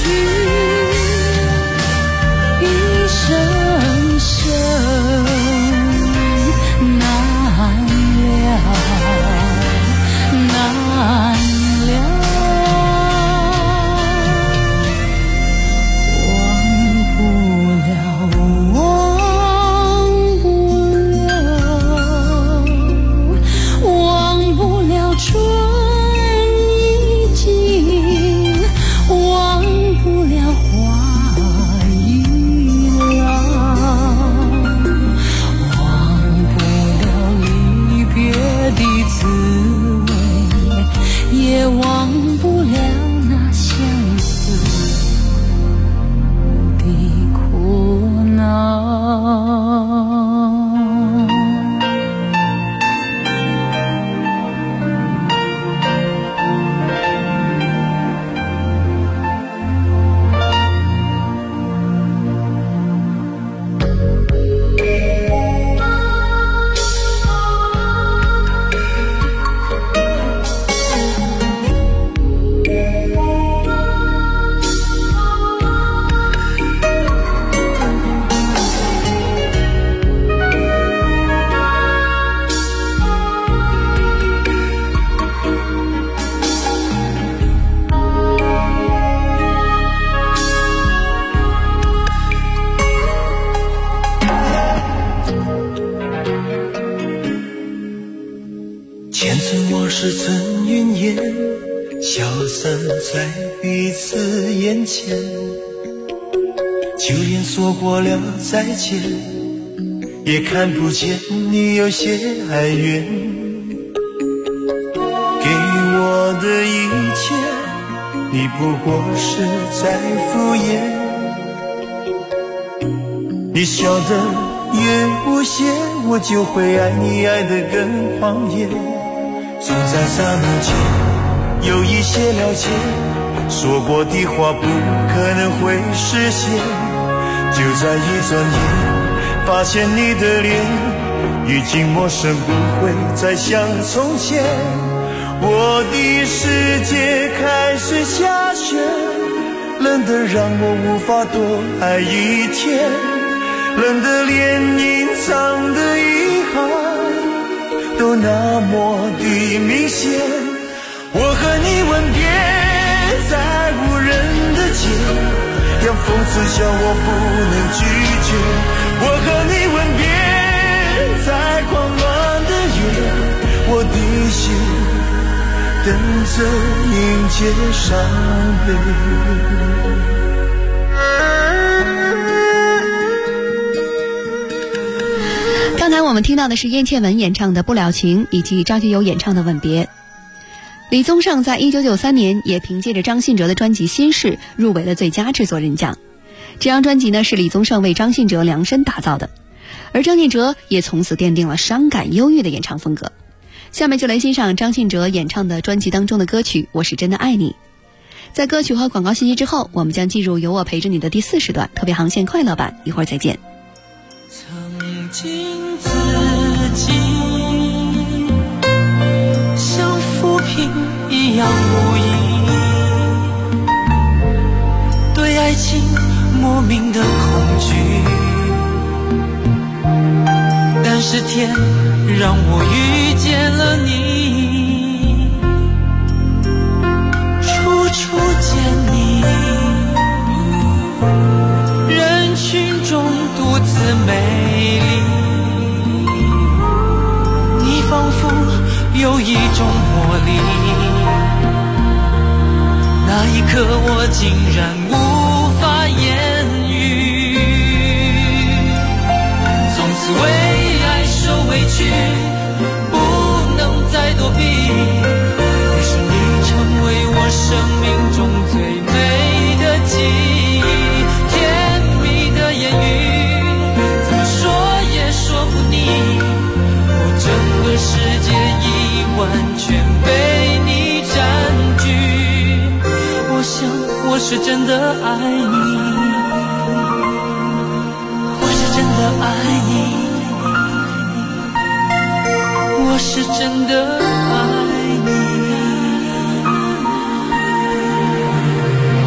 一声声难了，难了。也忘不了那相思的苦恼。 前尘往事曾云烟，消散在彼此眼前，就连说过了再见，也看不见你有些哀怨。给我的一切，你不过是在敷衍，你笑得越无邪，我就会爱你爱得更狂野。总在刹那间有一些了解，说过的话不可能会实现，就在一转眼发现你的脸已经陌生，不会再像从前。我的世界开始下雪，冷得让我无法多爱一天，冷得连隐藏的遗憾都那么的明显。我和你吻别在无人的街，让讽刺笑我不能拒绝。我和你吻别在狂乱的夜，我的心等着迎接伤悲。 刚才我们听到的是叶倩文演唱的《不了情》，以及张学友演唱的《吻别》。李宗盛在1993年也凭借着张信哲的专辑《心事》入围了最佳制作人奖。这张专辑呢是李宗盛为张信哲量身打造的，而张信哲也从此奠定了伤感忧郁的演唱风格。下面就来欣赏张信哲演唱的专辑当中的歌曲《我是真的爱你》。在歌曲和广告信息之后，我们将进入有我陪着你的第4时段特别航线快乐版，一会儿再见。 曾经自己像浮萍一样无依，对爱情莫名的恐惧，但是天让我遇见了你，处处见你，人群中独自美丽，你仿佛有一种魔力，那一刻我竟然无法言语，从此为爱受委屈，不能再躲避，于是你成为我生命中最美的记忆，甜蜜的言语怎么说也说不腻，我整个世界已完全被你占据，我想我是真的爱你，我是真的爱你，我是真的爱你。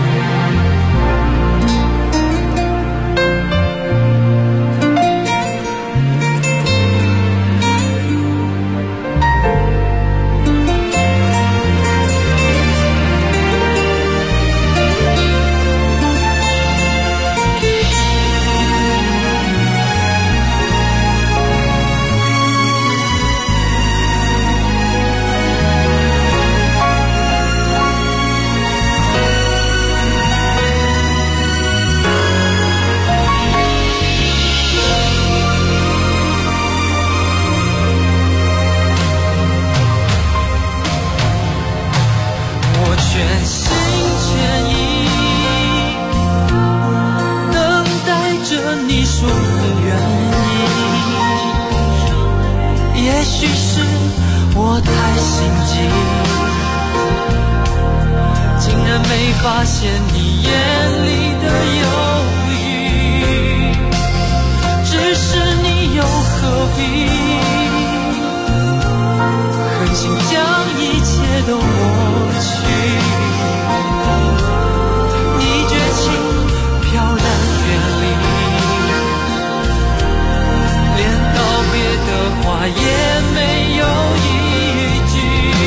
全心全意等待着你说的愿意。也许是我太心急，竟然没发现你眼里的犹豫，只是你又何必狠心将一切都抹去？你绝情飘然远离，连告别的话也没有一句。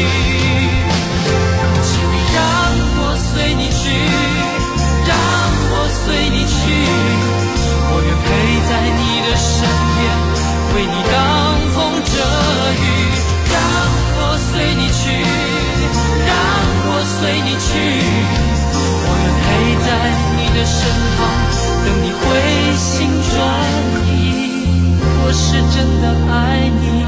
请你让我随你去，让我随你去，我愿陪在你的身边，为你挡风遮雨。让我随你去，让我随你去，我愿陪在你的身旁，等你回心转意，我是真的爱你。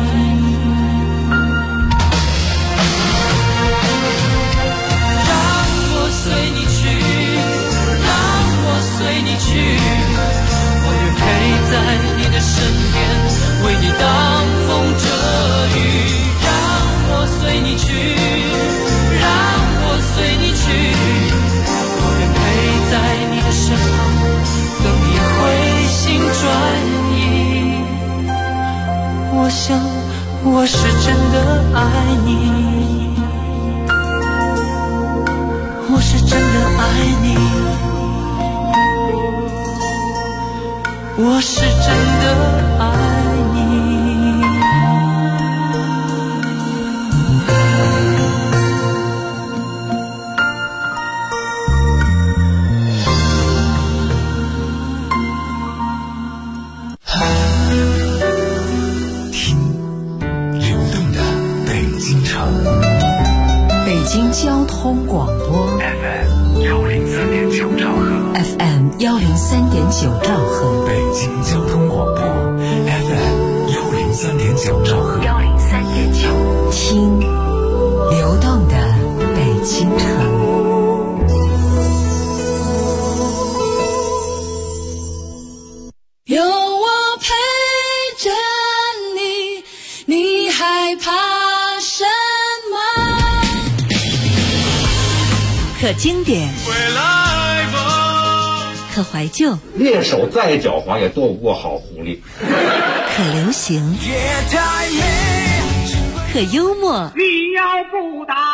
让我随你去，让我随你去，我愿陪在你的身边，为你挡风遮雨。我随你去，让我随你去，我愿陪在你的身旁，等你回心转意。我想我是真的爱你，我是真的爱你，我是真的爱你。 北京交通广播 FM 103.9兆赫 FM 103.9兆赫， 北京交通广播 FM 103.9兆赫 103.9，听流动的北京城。 有我陪着你，你害怕什么？ 可经典，可怀旧， 猎手再狡猾也斗不过好狐狸。 可流行，可幽默。 你要不打，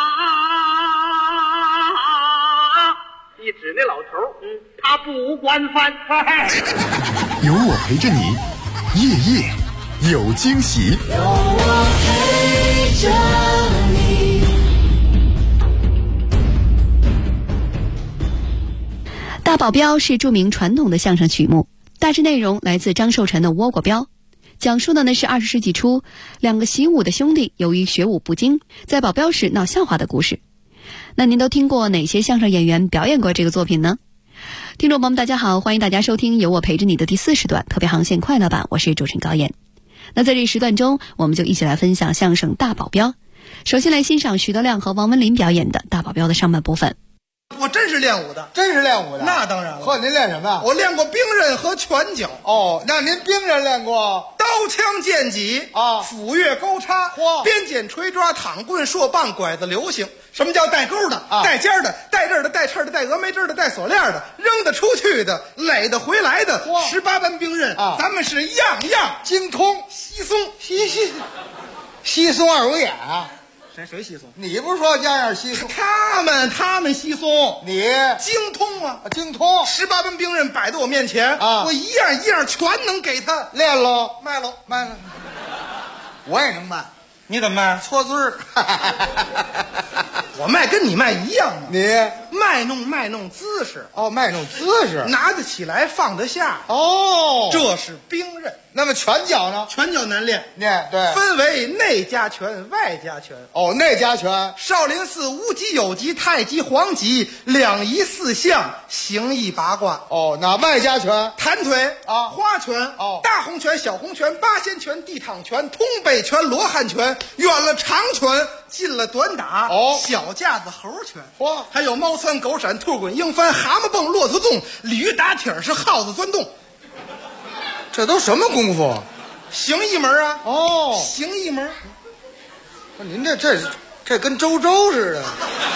你指那老头，他不惯犯。 有我陪着你，夜夜有惊喜。 有我陪着你。 大保镖是著名传统的相声曲目，大致内容来自张寿臣的《倭瓜镖》，讲述的呢是20世纪初两个习武的兄弟由于学武不精，在保镖时闹笑话的故事。那您都听过哪些相声演员表演过这个作品呢？听众朋友们大家好，欢迎大家收听有我陪着你的第4时段特别航线快乐版，我是主持人高岩。那在这时段中，我们就一起来分享相声大保镖。首先来欣赏徐德亮和王文林表演的大保镖的上半部分。 我真是练武的， 真是练武的， 那当然了。 呵，您练什么呀？ 我练过兵刃和拳脚。 哦，那您兵刃练过？ 刀枪剑戟啊，斧钺钩叉，鞭锏锤抓，躺棍槊棒，拐子流星。什么叫带钩的？带尖的，带刃的，带刺的，带峨眉针的，带锁链的，扔得出去的，垒得回来的，18般兵刃啊，咱们是样样精通。稀松， 稀松二维眼啊。 谁稀松？ 你不是说样样稀松？ 他们稀松， 你精通啊， 精通。 18般兵刃摆在我面前啊，我一样一样全能给他练喽， 卖喽。 我也能卖， 你怎么卖？ 搓嘴儿。 我卖跟你卖一样啊。 你卖弄姿势。 哦，卖弄姿势， 拿得起来放得下。 哦， 这是兵刃。 那么拳脚呢？ 拳脚难练， 对， 分为内家拳、外家拳。 哦，内家拳， 少林寺无极、有极、太极、黄极2仪4象，形意八卦。 哦，那外家拳， 弹腿啊， 花拳， 哦， 大红拳、小红拳、八仙拳、地躺拳、通背拳、罗汉拳，远了长拳，近了短打。 小架子猴拳，还有猫窜狗闪兔滚鹰翻蛤蟆蹦骆驼纵驴打挺是耗子钻洞， 这都什么功夫？ 形意门啊！形意门。 您这跟周似的。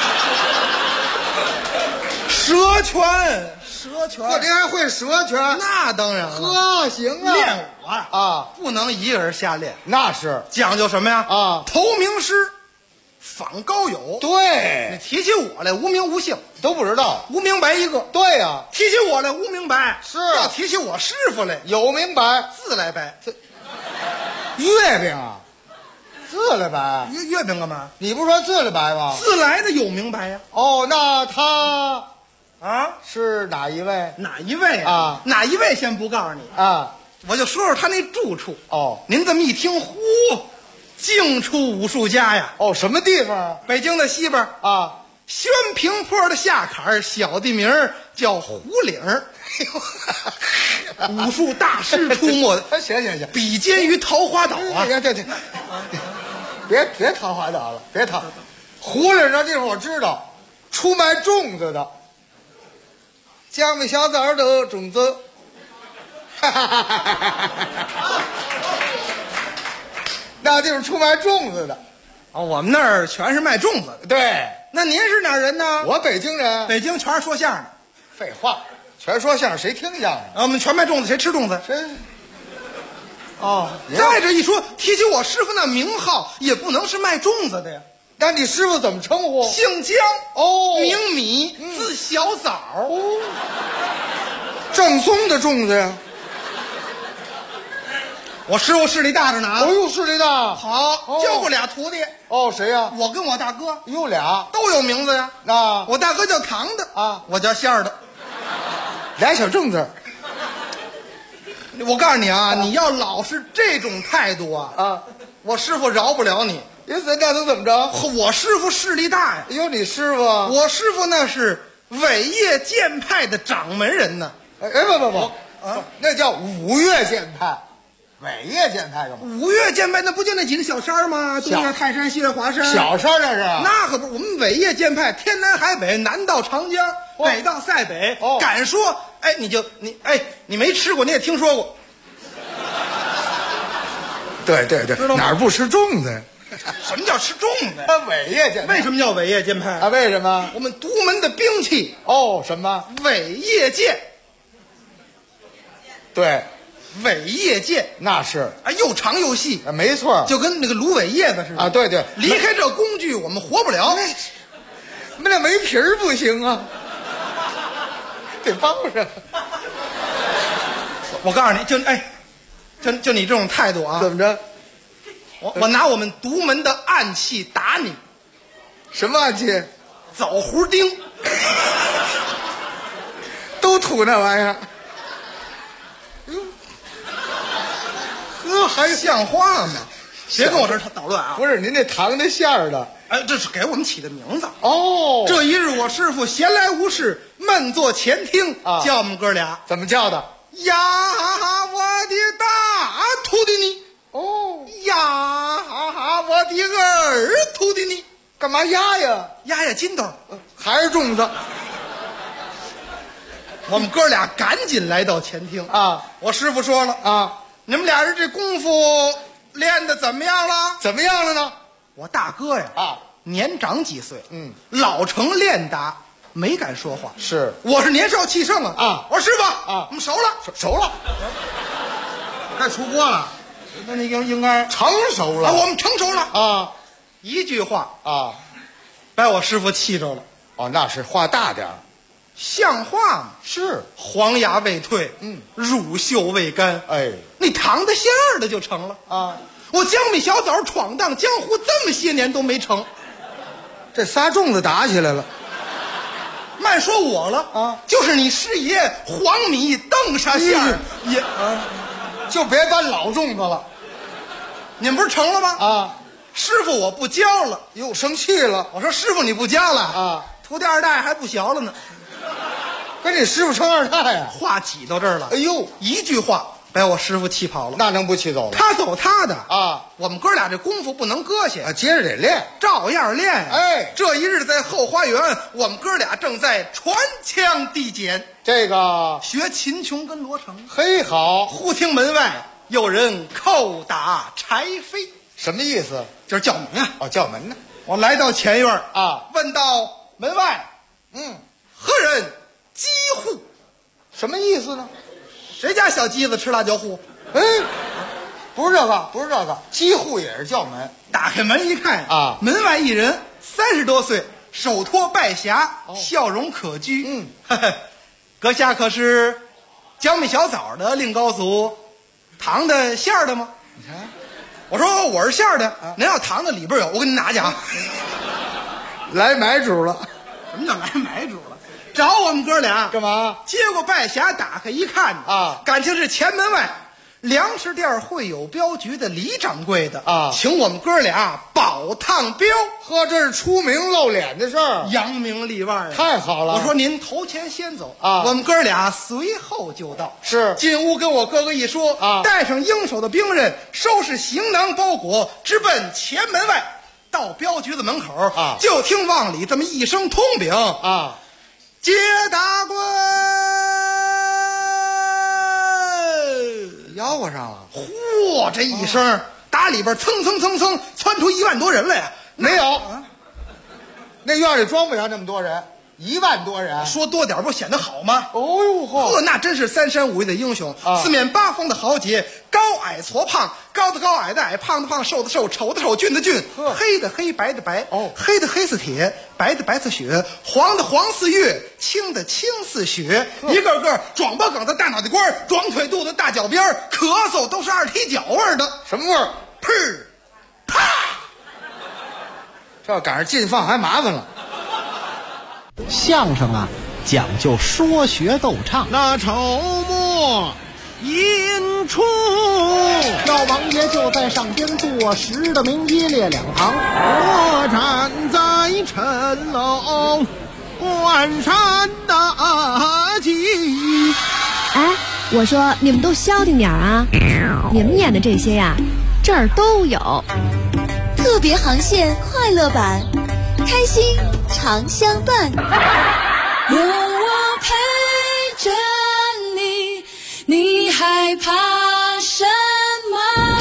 蛇拳，蛇拳， 您还会蛇拳？ 那当然了。 呵，行啊。 练武啊，不能一个人瞎练， 那是讲究什么呀？投名师，访高友。 对， 你提起我来，无名无姓， 都不知道， 无名白一个。 对呀， 提起我来无名白， 是要提起我师傅来有明白， 自来白。 月饼啊，自来白。 月饼干嘛？ 你不是说自来白吗？ 自来的有明白呀。 那他。 是哪一位？ 哪一位啊？哪一位先不告诉你啊， 我就说说他那住处。您这么一听，净出武术家呀！ 什么地方啊？ 北京的西边啊，宣平坡的下坎小地名叫胡岭。武术大师出没的。 行， 比肩于桃花岛啊！ 对，别桃花岛了，别桃。胡岭这地方我知道，出卖粽子的。江米小枣的种子，那地方出卖粽子的。 我们那儿全是卖粽子的。 对， 那您是哪儿人呢？ 我北京人。 北京全是说相声。 废话，全说相声，谁听相声？ 我们全卖粽子，谁吃粽子？ 谁？ 再这一说，提起我师傅那名号，也不能是卖粽子的呀。 那你师傅怎么称呼？ 姓姜，名米，字小枣。 正宗的粽子呀。 我师傅势力大着呢。 势力大。 好，教过俩徒弟。 谁呀？ 我跟我大哥。 俩都有名字呀。我大哥叫糖的啊，我叫馅儿的。 俩小正字。 我告诉你啊，你要老是这种态度我师傅饶不了你。 那能怎么着？ 我师傅势力大呀！ 你师傅？ 我师傅那是伟业剑派的掌门人呢。 不，那叫五岳剑派，伟业剑派干嘛？ 五岳剑派那不就那几个小山吗？东岳泰山，西岳华山。 小山那是？ 那可不是，我们伟业剑派天南海北，南到长江，北到塞北。敢说，你没吃过，你也听说过。 对，哪儿不吃粽子呀？ 什么叫吃粽子？ 伟业剑派。 为什么叫伟业剑派为什么？ 我们独门的兵器什么？ 伟业剑。 对， 伟业剑那是又长又细， 没错， 就跟那个芦苇叶子似的对， 离开这工具我们活不了。 那没皮儿不行啊，得包上。 我告诉你，就你这种态度啊， 怎么着？ 我拿我们独门的暗器打你。 什么暗器？ 枣核钉。 都吐那玩意儿。 还像话吗？别跟我这捣乱啊！ 不是您这糖的馅儿的， 这是给我们起的名字。 这一日我师傅闲来无事，闷坐前厅，叫我们哥俩。 怎么叫的？ 呀，我的大徒弟你！呀，我的二徒弟你！ 干嘛压呀？ 压筋斗， 还是粽子？ 我们哥俩赶紧来到前厅我师傅说了你们俩人这功夫练得怎么样了？ 怎么样了呢？ 我大哥呀年长几岁，老成练达，没敢说话。 是， 我是年少气盛我说师傅我们熟了， 该出锅了。 那你应该成熟了我们成熟了一句话把我师傅气着了。 那是话大点儿。 像话吗？ 是， 黄牙未退，乳臭未干，你糖的馅儿的就成了我江米小枣闯荡江湖这么些年都没成， 这仨粽子打起来了。 慢说我了就是你师爷黄米邓沙馅儿也就别搬老粽子了。 你们不是成了吗？师傅我不教了， 又生气了。 我说师傅你不教了徒弟二代还不小了呢。 跟你师傅成二代呀？ 话挤到这儿了。 哎呦， 一句话把我师傅气跑了。 那能不气走了？ 他走他的啊， 我们哥俩这功夫不能搁下， 接着得练， 照样练。 哎， 这一日在后花园，我们哥俩正在传枪递简， 这个学秦琼跟罗成。 嘿，好！ 忽听门外有人叩打柴扉， 什么意思？ 就是叫门啊！ 哦，叫门呢。 我来到前院啊， 问到门外，何人击户？ 什么意思呢？ 谁家小鸡子吃辣椒户？ 不是这个，不是这个，击户也是叫门。 打开门一看啊， 门外一人，30多岁，手托拜匣，笑容可掬。阁下可是江米小枣的令高祖糖的馅儿的吗？你看，我说我是馅儿的，您要糖的里边有，我给你拿去啊。 来买主了。 什么叫来买主了？找我们哥俩干嘛？ 接过拜匣，打开一看啊， 感情是前门外粮食店会友镖局的李掌柜的啊， 请我们哥俩保烫镖。 呵，这是出名露脸的事儿， 扬名立万啊！ 太好了。 我说您头前先走啊， 我们哥俩随后就到。 是进屋跟我哥哥一说啊， 带上应手的兵刃，收拾行囊包裹，直奔前门外。到镖局的门口啊， 就听往里这么一声通禀啊， 接大官， 吆喝上了。 嚯，这一声，打里边蹭蹭蹭蹭窜出1万多人来呀！ 没有，那院里装不下这么多人，1万多人。 说多点不显得好吗？ 哦呦呵， 那真是3山5岳的英雄， 啊， 四面八方的豪杰，高矮矬胖，高的高，矮的矮，胖的胖，瘦的瘦，丑的丑，俊的俊，黑的黑，白的白，黑的黑似铁，白的白似雪，黄的黄似月，青的青似雪，一个个壮巴梗的大脑袋瓜，壮腿肚子大脚边，咳嗽都是2踢脚味的。 什么味儿？ 噗，啪！ 这赶上禁放还麻烦了。 相声啊，讲究说学逗唱。 那筹末引出， 老王爷就在上边坐实的明一列两行。 我站在城楼关山大吉。 哎，我说你们都消停点啊！你们演的这些呀，这儿都有。 特别航线快乐版，开心常相伴。 有我陪着你，你害怕什么？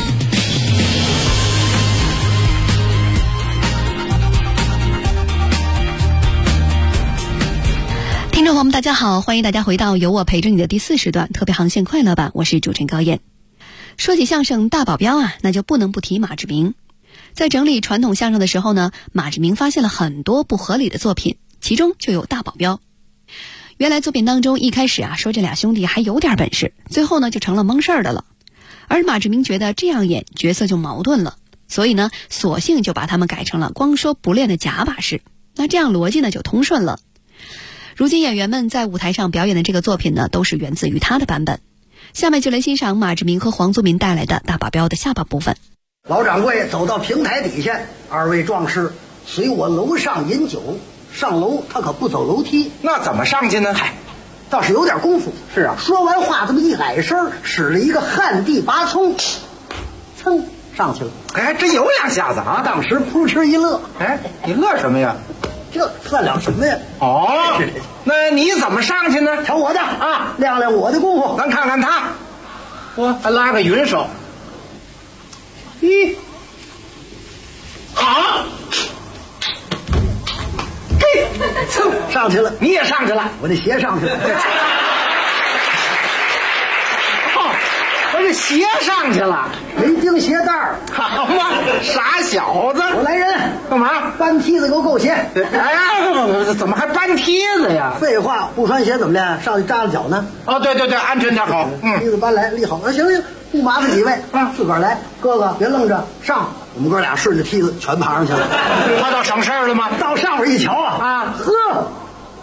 听众朋友们大家好，欢迎大家回到有我陪着你的第4时段特别航线快乐版，我是主持人高燕。说起相声大保镖啊，那就不能不提马志明。在整理传统相声的时候呢，马志明发现了很多不合理的作品，其中就有大保镖。原来作品当中一开始啊说这俩兄弟还有点本事，最后呢就成了蒙事儿的了。而马志明觉得这样演角色就矛盾了，所以呢索性就把他们改成了光说不练的假把式，那这样逻辑呢就通顺了。如今演员们在舞台上表演的这个作品呢，都是源自于他的版本。下面就来欣赏马志明和黄宗民带来的大保镖的下半部分。 老掌柜走到平台底下，二位壮士随我楼上饮酒。上楼他可不走楼梯， 那怎么上去呢？ 嗨，倒是有点功夫。 是啊， 说完话这么一矮身，使了一个旱地拔葱，噌上去了。 哎，还真有两下子啊！ 当时扑哧一乐。 哎，你乐什么呀？ 这算了什么呀？ 哦，那你怎么上去呢？ 瞧我的啊，亮亮我的功夫。 咱看看他，我还拉个云手。一，好，嘿， 蹭上去了。 你也上去了， 我这鞋上去了。 我这鞋上去了， 没钉鞋带儿， 好嘛，傻小子！ 我来人， 干嘛？ 搬梯子给我够鞋！ 哎呀，怎么还搬梯子呀？ 废话，不穿鞋怎么练？上去扎着脚呢。 哦，对对对，安全点好。 梯子搬来立好。行行，不麻烦几位啊，自个儿来。哥哥别愣着，上！我们哥俩顺着梯子全爬上去了。 他倒省事儿了吗？ 到上面一瞧啊，呵，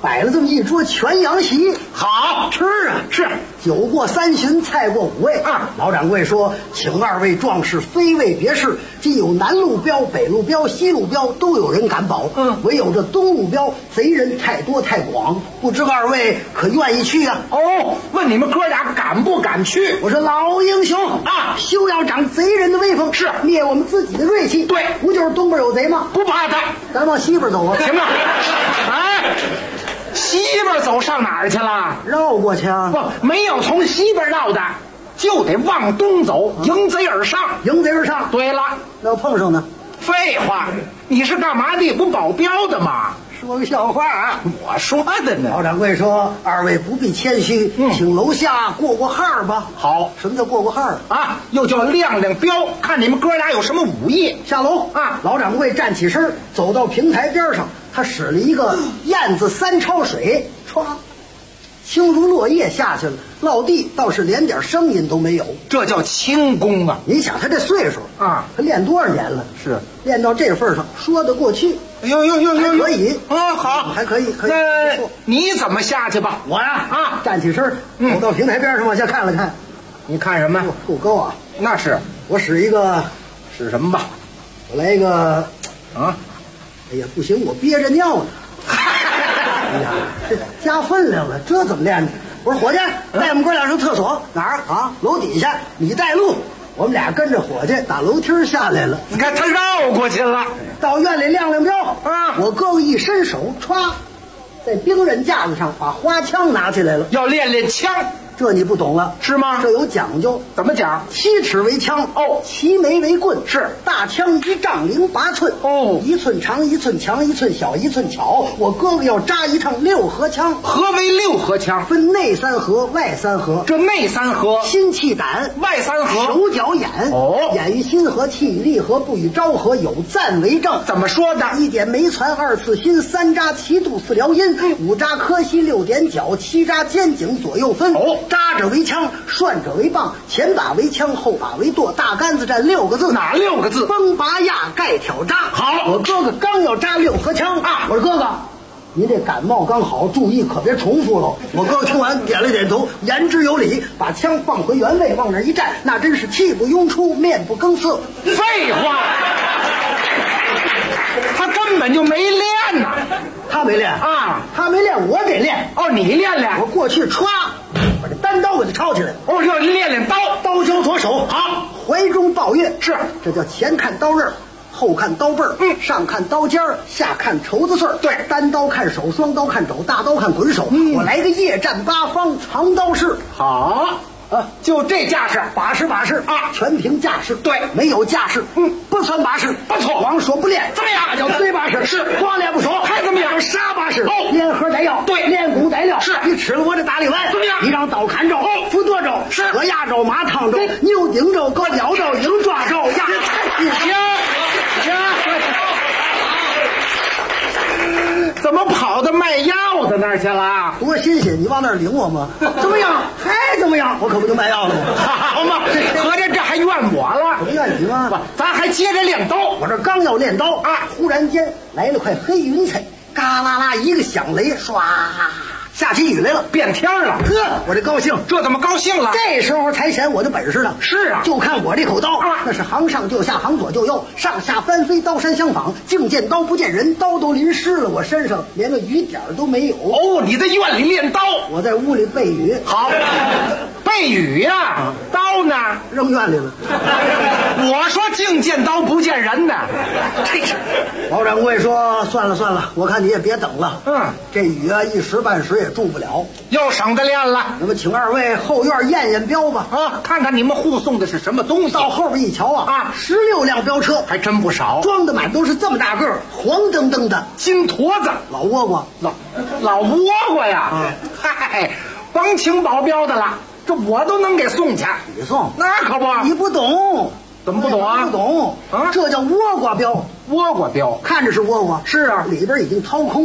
摆了这么一桌全羊席， 好吃啊！ 是酒过3巡，菜过5味啊。 老掌柜说，请2位壮士非位别事，今有南路标、北路标、西路标，都有人敢保。唯有这东路标贼人太多太广，不知2位可愿意去啊？ 哦，问你们哥俩敢不敢去？ 我说老英雄啊， 休要长贼人的威风， 是灭我们自己的锐气。 对， 不就是东边有贼吗？ 不怕他， 咱往西边走啊！ 行了，哎。西边走上哪儿去了？ 绕过去啊！ 不，没有从西边绕的，就得往东走，迎贼而上。 迎贼而上。 对了， 那要碰上呢？ 废话，你是干嘛的？不保镖的吗？ 说个笑话啊！ 我说的呢。 老掌柜说：“2位不必谦虚，请楼下过过号吧。” 好， 什么叫过过号啊？又叫亮亮标，看你们哥俩有什么武艺。 下楼啊！ 老掌柜站起身，走到平台边上，他使了一个燕子3抄水，歘，轻如落叶下去了，落地倒是连点声音都没有。 这叫轻功啊！ 你想他这岁数啊， 他练多少年了？ 是练到这份上，说得过去。 呦， 还可以啊，好， 还可以， 那你怎么下去吧？ 我呀， 啊， 站起身，走到平台边上往下看了看。 你看什么？ 够高啊！ 那是， 我使一个， 使什么吧？ 我来一个， 啊， 哎呀，不行，我憋着尿呢。哎呀，这加分量了，这怎么练的？我说伙计，带我们哥俩上厕所，哪儿啊？楼底下，你带路。我们俩跟着伙计打楼梯下来了。 你看他绕过去了， 到院里亮亮标啊！ 我哥哥一伸手，歘，在兵刃架子上把花枪拿起来了， 要练练枪。 这你不懂了， 是吗？ 这有讲究， 怎么讲 ？7尺为枪， 哦齐眉为棍， 是大枪1丈08寸， 哦 ，1寸长1寸强1寸小1寸巧。我哥哥要扎一趟6合枪， 何为6合枪？ 分内3合，外3合。 这内3合， 心气胆； 外3合， 手脚眼。 哦， 眼与心合，气与力合，不与招合，有赞为证。 怎么说的 ？1点眉攒，2刺心，3扎齐肚4撩阴，5扎磕膝，6点脚，7扎肩颈，左右分。 哦， 扎者为枪，涮者为棒，前把为枪，后把为舵。大杆子站6个字， 哪6个字？ 崩拔压盖挑扎。 好， 我哥哥刚要扎6合枪啊， 我说哥哥，您这感冒刚好，注意可别重复了。我哥哥听完点了点头，言之有理，把枪放回原位，往那一站，那真是气不拥出，面不更色。 废话，他根本就没练呐。 他没练啊， 他没练，我得练。 哦，你练练。 我过去歘，把这单刀给他抄起来。 哦，要练练刀， 刀交左手， 好， 怀中抱月， 是， 这叫前看刀刃，后看刀背儿，上看刀尖儿，下看绸子穗儿。 对， 单刀看手，双刀看肘，大刀看滚手。我来个夜战八方，长刀式。 好。就这架势， 把式啊，全凭架势。 对， 没有架势，不算把式， 不错。 光说不练， 怎么样？ 那叫堆把式。 是， 光练不说， 还怎么样？ 杀把式。 哦， 练核带药， 对， 练功带料。 是， 你吃了我这大力丸， 怎么样？ 你让刀砍着，扶舵着， 是， 鹅压着，马趟着，牛顶着，搁脚着，鹰抓着，压行。怎么跑到卖药的那儿去了？ 多新鲜！你往那儿领我吗？怎么样？还怎么样？我可不就卖药了吗？ 好嘛，合着这还怨我了？ 怎么怨你吗？ 咱还接着练刀。 我这刚要练刀啊， 忽然间来了块黑云彩，嘎啦啦一个响雷，唰，下起雨来了， 变天了。 呵，我这高兴， 这怎么高兴了？ 这时候才显我的本事呢。 是啊， 就看我这口刀啊， 那是行上就下，行左就右，上下翻飞，刀山相仿，净见刀不见人，刀都淋湿了我身上，连个雨点都没有。 哦，你在院里练刀， 我在屋里背雨。 好，背雨呀，刀呢？ 扔院里了。 我说净见刀不见人呢。 这是老掌柜说算了，我看你也别等了。这雨啊一时半时也住不了， 又省得练了。 那么请2位后院验验标吧。 啊，看看你们护送的是什么东西。 到后边一瞧啊，16辆标车， 还真不少， 装的满都是这么大个儿，黄澄澄的金坨子， 老倭瓜， 老倭瓜呀！嗨，甭请保镖的了，这我都能给送去。 你送？ 那可不。 你不懂。 怎么不懂啊？ 不懂啊！这叫倭瓜标， 倭瓜标看着是倭瓜， 是啊， 里边已经掏空了，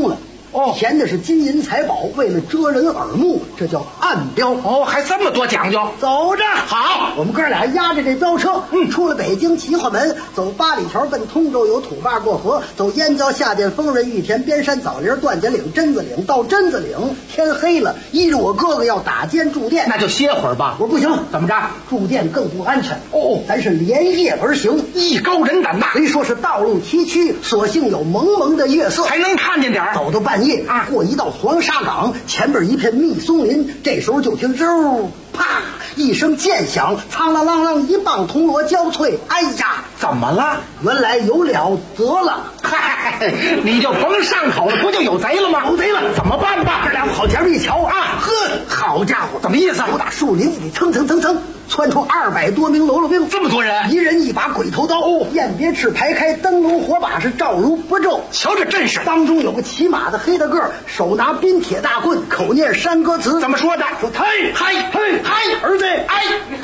哦，填的是金银财宝，为了遮人耳目，这叫暗标。 哦，还这么多讲究。 走着， 好， 我们哥俩压着这飙车，出了北京齐化门，走八里桥奔通州，有土坝过河，走燕郊下涧丰润玉田边山枣林段家岭榛子岭，到榛子岭天黑了，依着我哥哥要打尖住店， 那就歇会儿吧。 我不行， 怎么着？ 住店更不安全。 哦， 咱是连夜而行， 艺高人胆大。 虽说是道路崎岖，所幸有蒙蒙的月色， 还能看见点儿。 走到半夜啊，过一道黄沙岗，前边一片密松林，这时候就听嗖啪一声剑响，苍啷啷啷一棒铜锣交脆。哎呀， 怎么了？ 原来有了得了。 嗨，你就甭上口了，不就有贼了吗？ 有贼了， 怎么办吧？ 这俩跑前面一瞧啊，呵，好家伙， 怎么意思？ 我打树林里蹭窜出200多名喽啰兵， 这么多人， 一人一把鬼头刀，雁别翅排开，灯笼火把是照如不皱。 瞧这阵势， 当中有个骑马的黑大个，手拿冰铁大棍，口念山歌词。 怎么说的？ 说嘿嗨嘿嗨，儿子哎，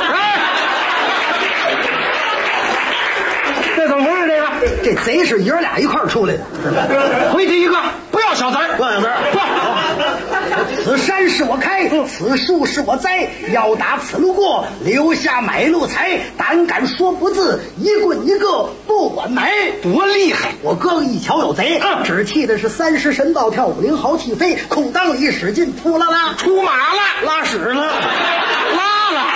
这怎么回事？ 这贼是爷儿俩一块儿出来的。 回去一个，不要小子儿， 不要小子儿，此山是我开，此树是我栽，要打此路过，留下买路财。胆敢说不字，一棍一个不管埋。 多厉害！ 我哥哥一瞧有贼，只气的是30神暴跳50豪气飞，空当里一使劲，扑啦啦出马了， 拉屎了， 拉了。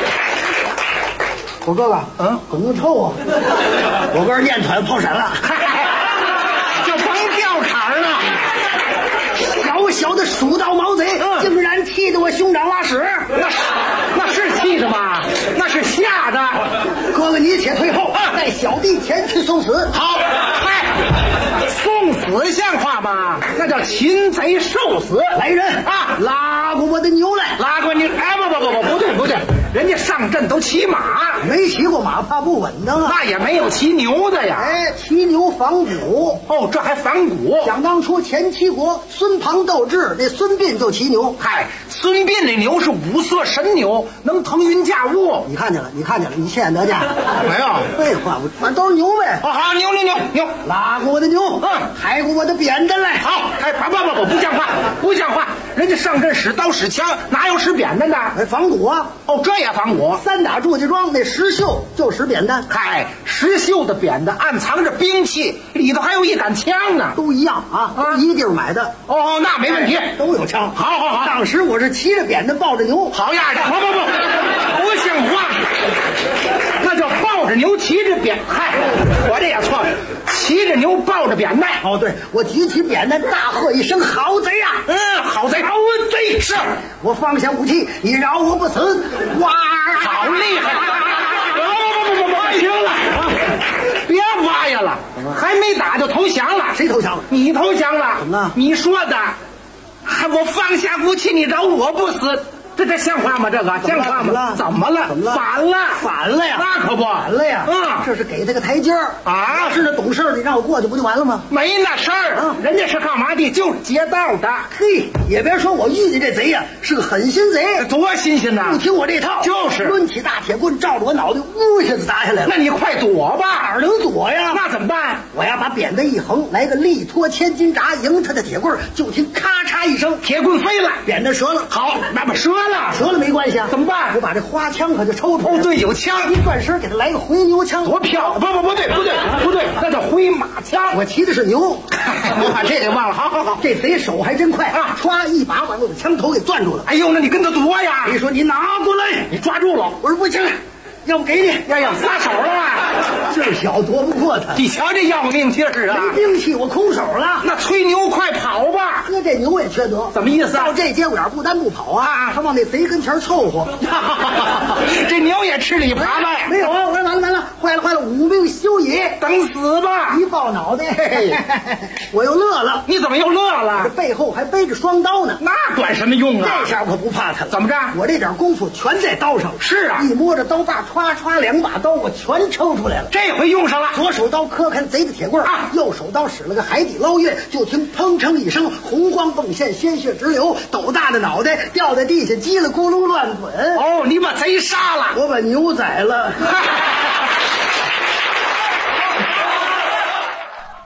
我哥哥，怎么臭啊？我哥念团炮闪了， 就甭掉坎儿了。 小的蜀道毛贼，竟然气得我兄长拉屎， 那是气的吗？那是吓的。 哥哥你且退后，带小弟前去送死。 好，嗨，送死像话吗？那叫擒贼受死。 来人啊，拉过我的牛来！ 拉过你！哎，不对，人家上阵都骑马， 没骑过马怕不稳当啊。 那也没有骑牛的呀。 哎，骑牛仿古。 哦，这还仿古。 想当初前七国孙庞斗智，那孙膑就骑牛。 嗨，孙膑那牛是五色神牛，能腾云驾雾。 你看见了，你欠得价没有？ 废话，反正都是牛呗。 好，牛， 拉过我的牛，抬过我的扁担来。 好，哎，不像话！人家上阵使刀使枪，哪有使扁担的？ 仿古啊！ 哦，这也仿古。 3打祝家庄那石秀就使扁担。 嗨，石秀的扁担暗藏着兵器，里头还有一杆枪呢。 都一样啊，一地儿买的。 哦，那没问题， 都有枪。 好。 当时我是骑着扁担抱着牛， 好样的！不像话，那叫抱着牛骑着扁。嗨，我这也错了，骑着牛抱着扁担。 哦，对，我举起扁担，大喝一声：“好贼呀！” 好贼，贼是。 我放下武器，你饶我不死！哇， 好厉害！不行了，别挖呀了，还没打就投降了。 谁投降了？ 你投降了。 怎么了？ 你说的，我放下武器，你饶我不死。这像话吗？这个像话吗？怎么了？反了呀！那可不反了呀！这是给他个台阶儿啊！ 要是那懂事，你让我过去不就完了吗？ 没那事儿，人家是干嘛的？就是劫道的。 嘿，也别说我遇见这贼呀，是个狠心贼， 多新鲜呐！ 不听我这套， 就是抡起大铁棍，照着我脑袋呜一下子砸下来了。 那你快躲吧！ 哪能躲呀？ 那怎么办？ 我要把扁担一横，来个力托千斤闸，迎他的铁棍，就听咔嚓一声， 铁棍飞了， 扁担折了。 好，那么折了没关系啊， 怎么办？ 我把这花枪可就抽出来。 哦，对，有枪， 一转身给他来个回牛枪， 多漂亮！不对，那叫回马枪。 我骑的是牛， 我把这给忘了。好， 这贼手还真快啊！唰一把把我的枪头给攥住了。 哎呦，那你跟他夺呀！ 你说你拿过来， 你抓住了。 我说不行，要不给你。 呀，撒手了吧？ 劲儿小夺不过他。 你瞧这要命劲儿啊！ 没兵器，我空手了。 那催牛快跑吧！ 哥，这牛也缺德。 怎么意思？ 到这节骨眼不但不跑啊，他往那贼跟前凑合。 这牛也吃里扒外。 没有啊！我说完了，坏了，无命休矣， 等死吧！ 一抱脑袋，我又乐了。 你怎么又乐了？ 这背后还背着双刀呢。 那管什么用啊？ 这下可不怕他了。 怎么着？ 我这点功夫全在刀上。 是啊， 一摸着刀把，歘2把刀我全抽出来了。 这回用上了。 左手刀磕开贼的铁棍啊，右手刀使了个海底捞月，就听砰哧一声，红光迸现，鲜血直流，斗大的脑袋掉在地下，叽里咕噜乱滚。 哦，你把贼杀了， 我把牛宰了。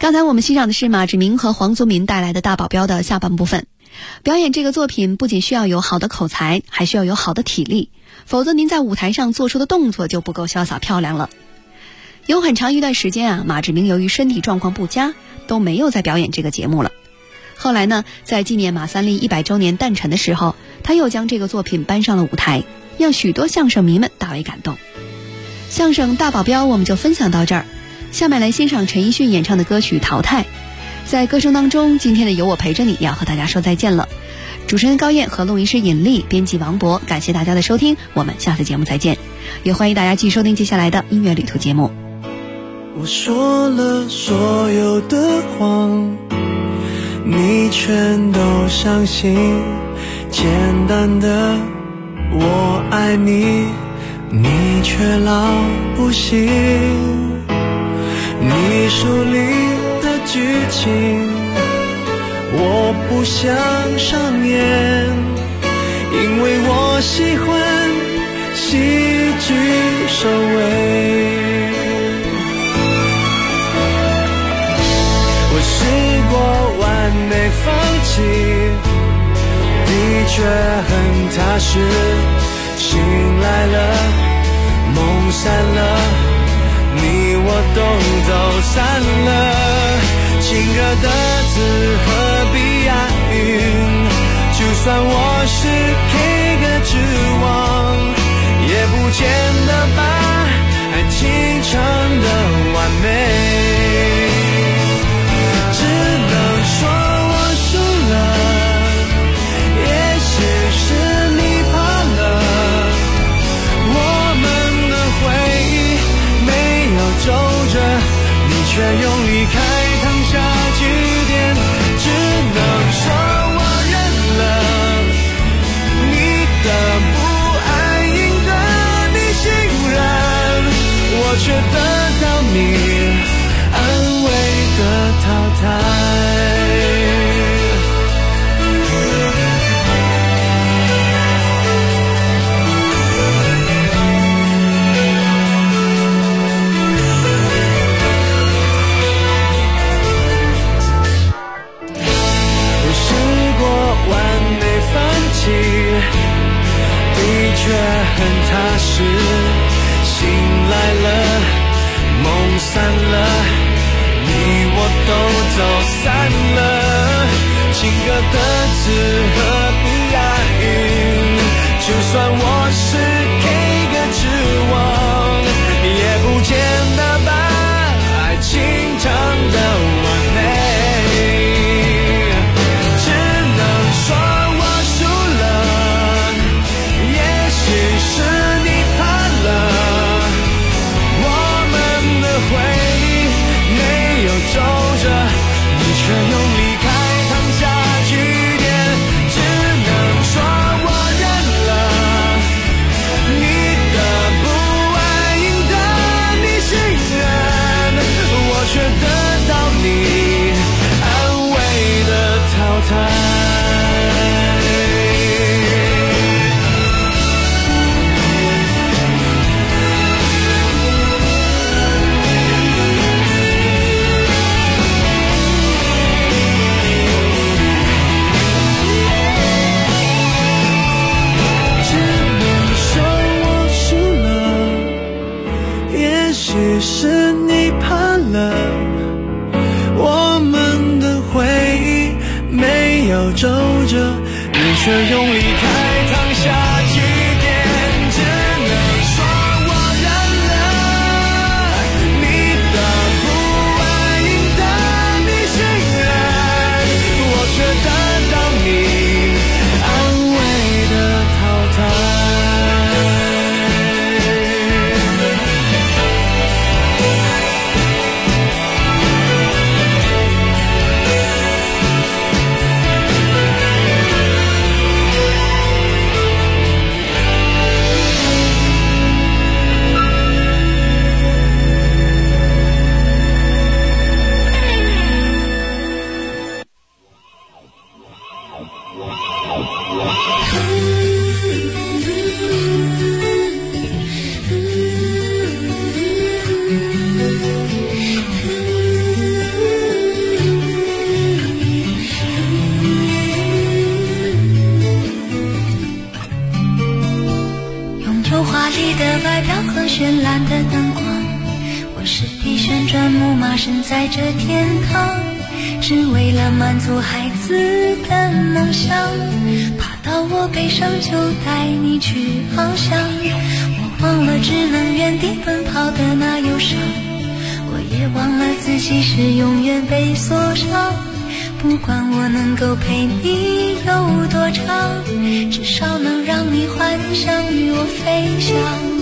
刚才我们欣赏的是马志明和黄宗民带来的《大保镖》的下半部分。表演这个作品不仅需要有好的口才，还需要有好的体力，否则您在舞台上做出的动作就不够潇洒漂亮了。有很长一段时间马志明由于身体状况不佳，都没有再表演这个节目了。后来呢，在纪念马三立100周年诞辰的时候，他又将这个作品搬上了舞台，让许多相声迷们大为感动。相声《大保镖》我们就分享到这儿，下面来欣赏陈奕迅演唱的歌曲《淘汰》。在歌声当中，今天的有我陪着你要和大家说再见了。主持人高燕和录音师尹丽，编辑王博，感谢大家的收听，我们下次节目再见。也欢迎大家继续收听接下来的音乐旅途节目。 我说了所有的谎，你全都相信，简单的我爱你，你却老不信。你书里的剧情我不想上演，因为我喜欢戏剧收尾。我试过完美放弃，的确很踏实，醒来了，梦散了，你我都走散了。情歌的字何必押韵，就算我是 K 歌之王，也不见得把爱情唱得完美。只能说我输了，也许是你怕了，我们的回忆没有皱着，你却用离开烫下句点。只能说我认了，你的不安赢得你信任，我却得到你安慰的淘汰。我试过完美放弃，的确很踏实，醒来了，梦散了，你我都走散了。情歌的字何必押韵，就算我是 K 歌之王，也不见得把爱情唱得完美。只能说我输了，也许是你怕了，我们的回忆没有皱着，你却用离开烫下句点。只能说我认了，你的不安赢得你信任，我却得到你安慰的淘汰。也许是你怕了，我们的回忆没有皱着，你却用离开烫下句点。只能说我认了，你的不安赢得你信任，我却得到你安慰的淘汰。 外表和绚烂的灯光，我是地旋转木马，身在这天堂，只为了满足孩子的梦想，爬到我背上就带你去翱翔。我忘了只能原地奔跑的那忧伤，我也忘了自己是永远被锁上。不管我能够陪你有多长，至少能让你幻想与我飞翔。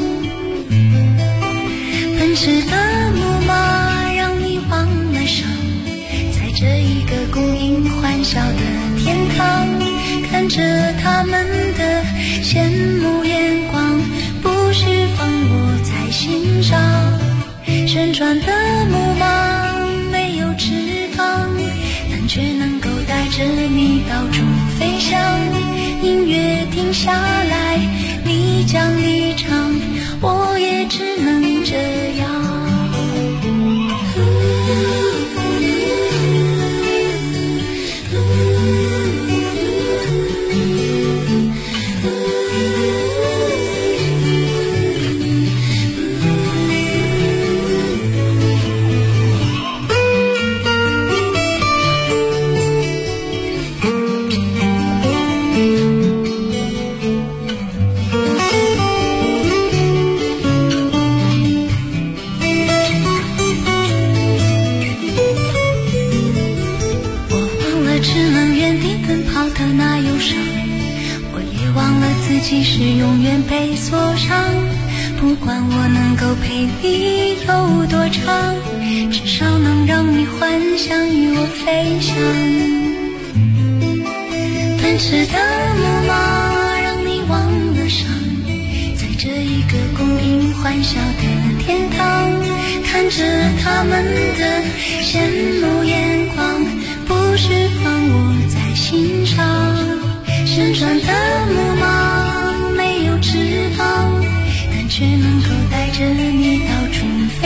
奔驰的木马让你忘了伤，在这一个供应欢笑的天堂，看着他们的羡慕眼光，不释放我在心上。旋转的木马没有翅膀，但却能够带着你到处飞翔。音乐停下来，你将离场，我也只能这样。即使永远被锁上，不管我能够陪你有多长，至少能让你幻想与我飞翔。奔驰的木马让你忘了伤，在这一个供应欢笑的天堂，看着他们的羡慕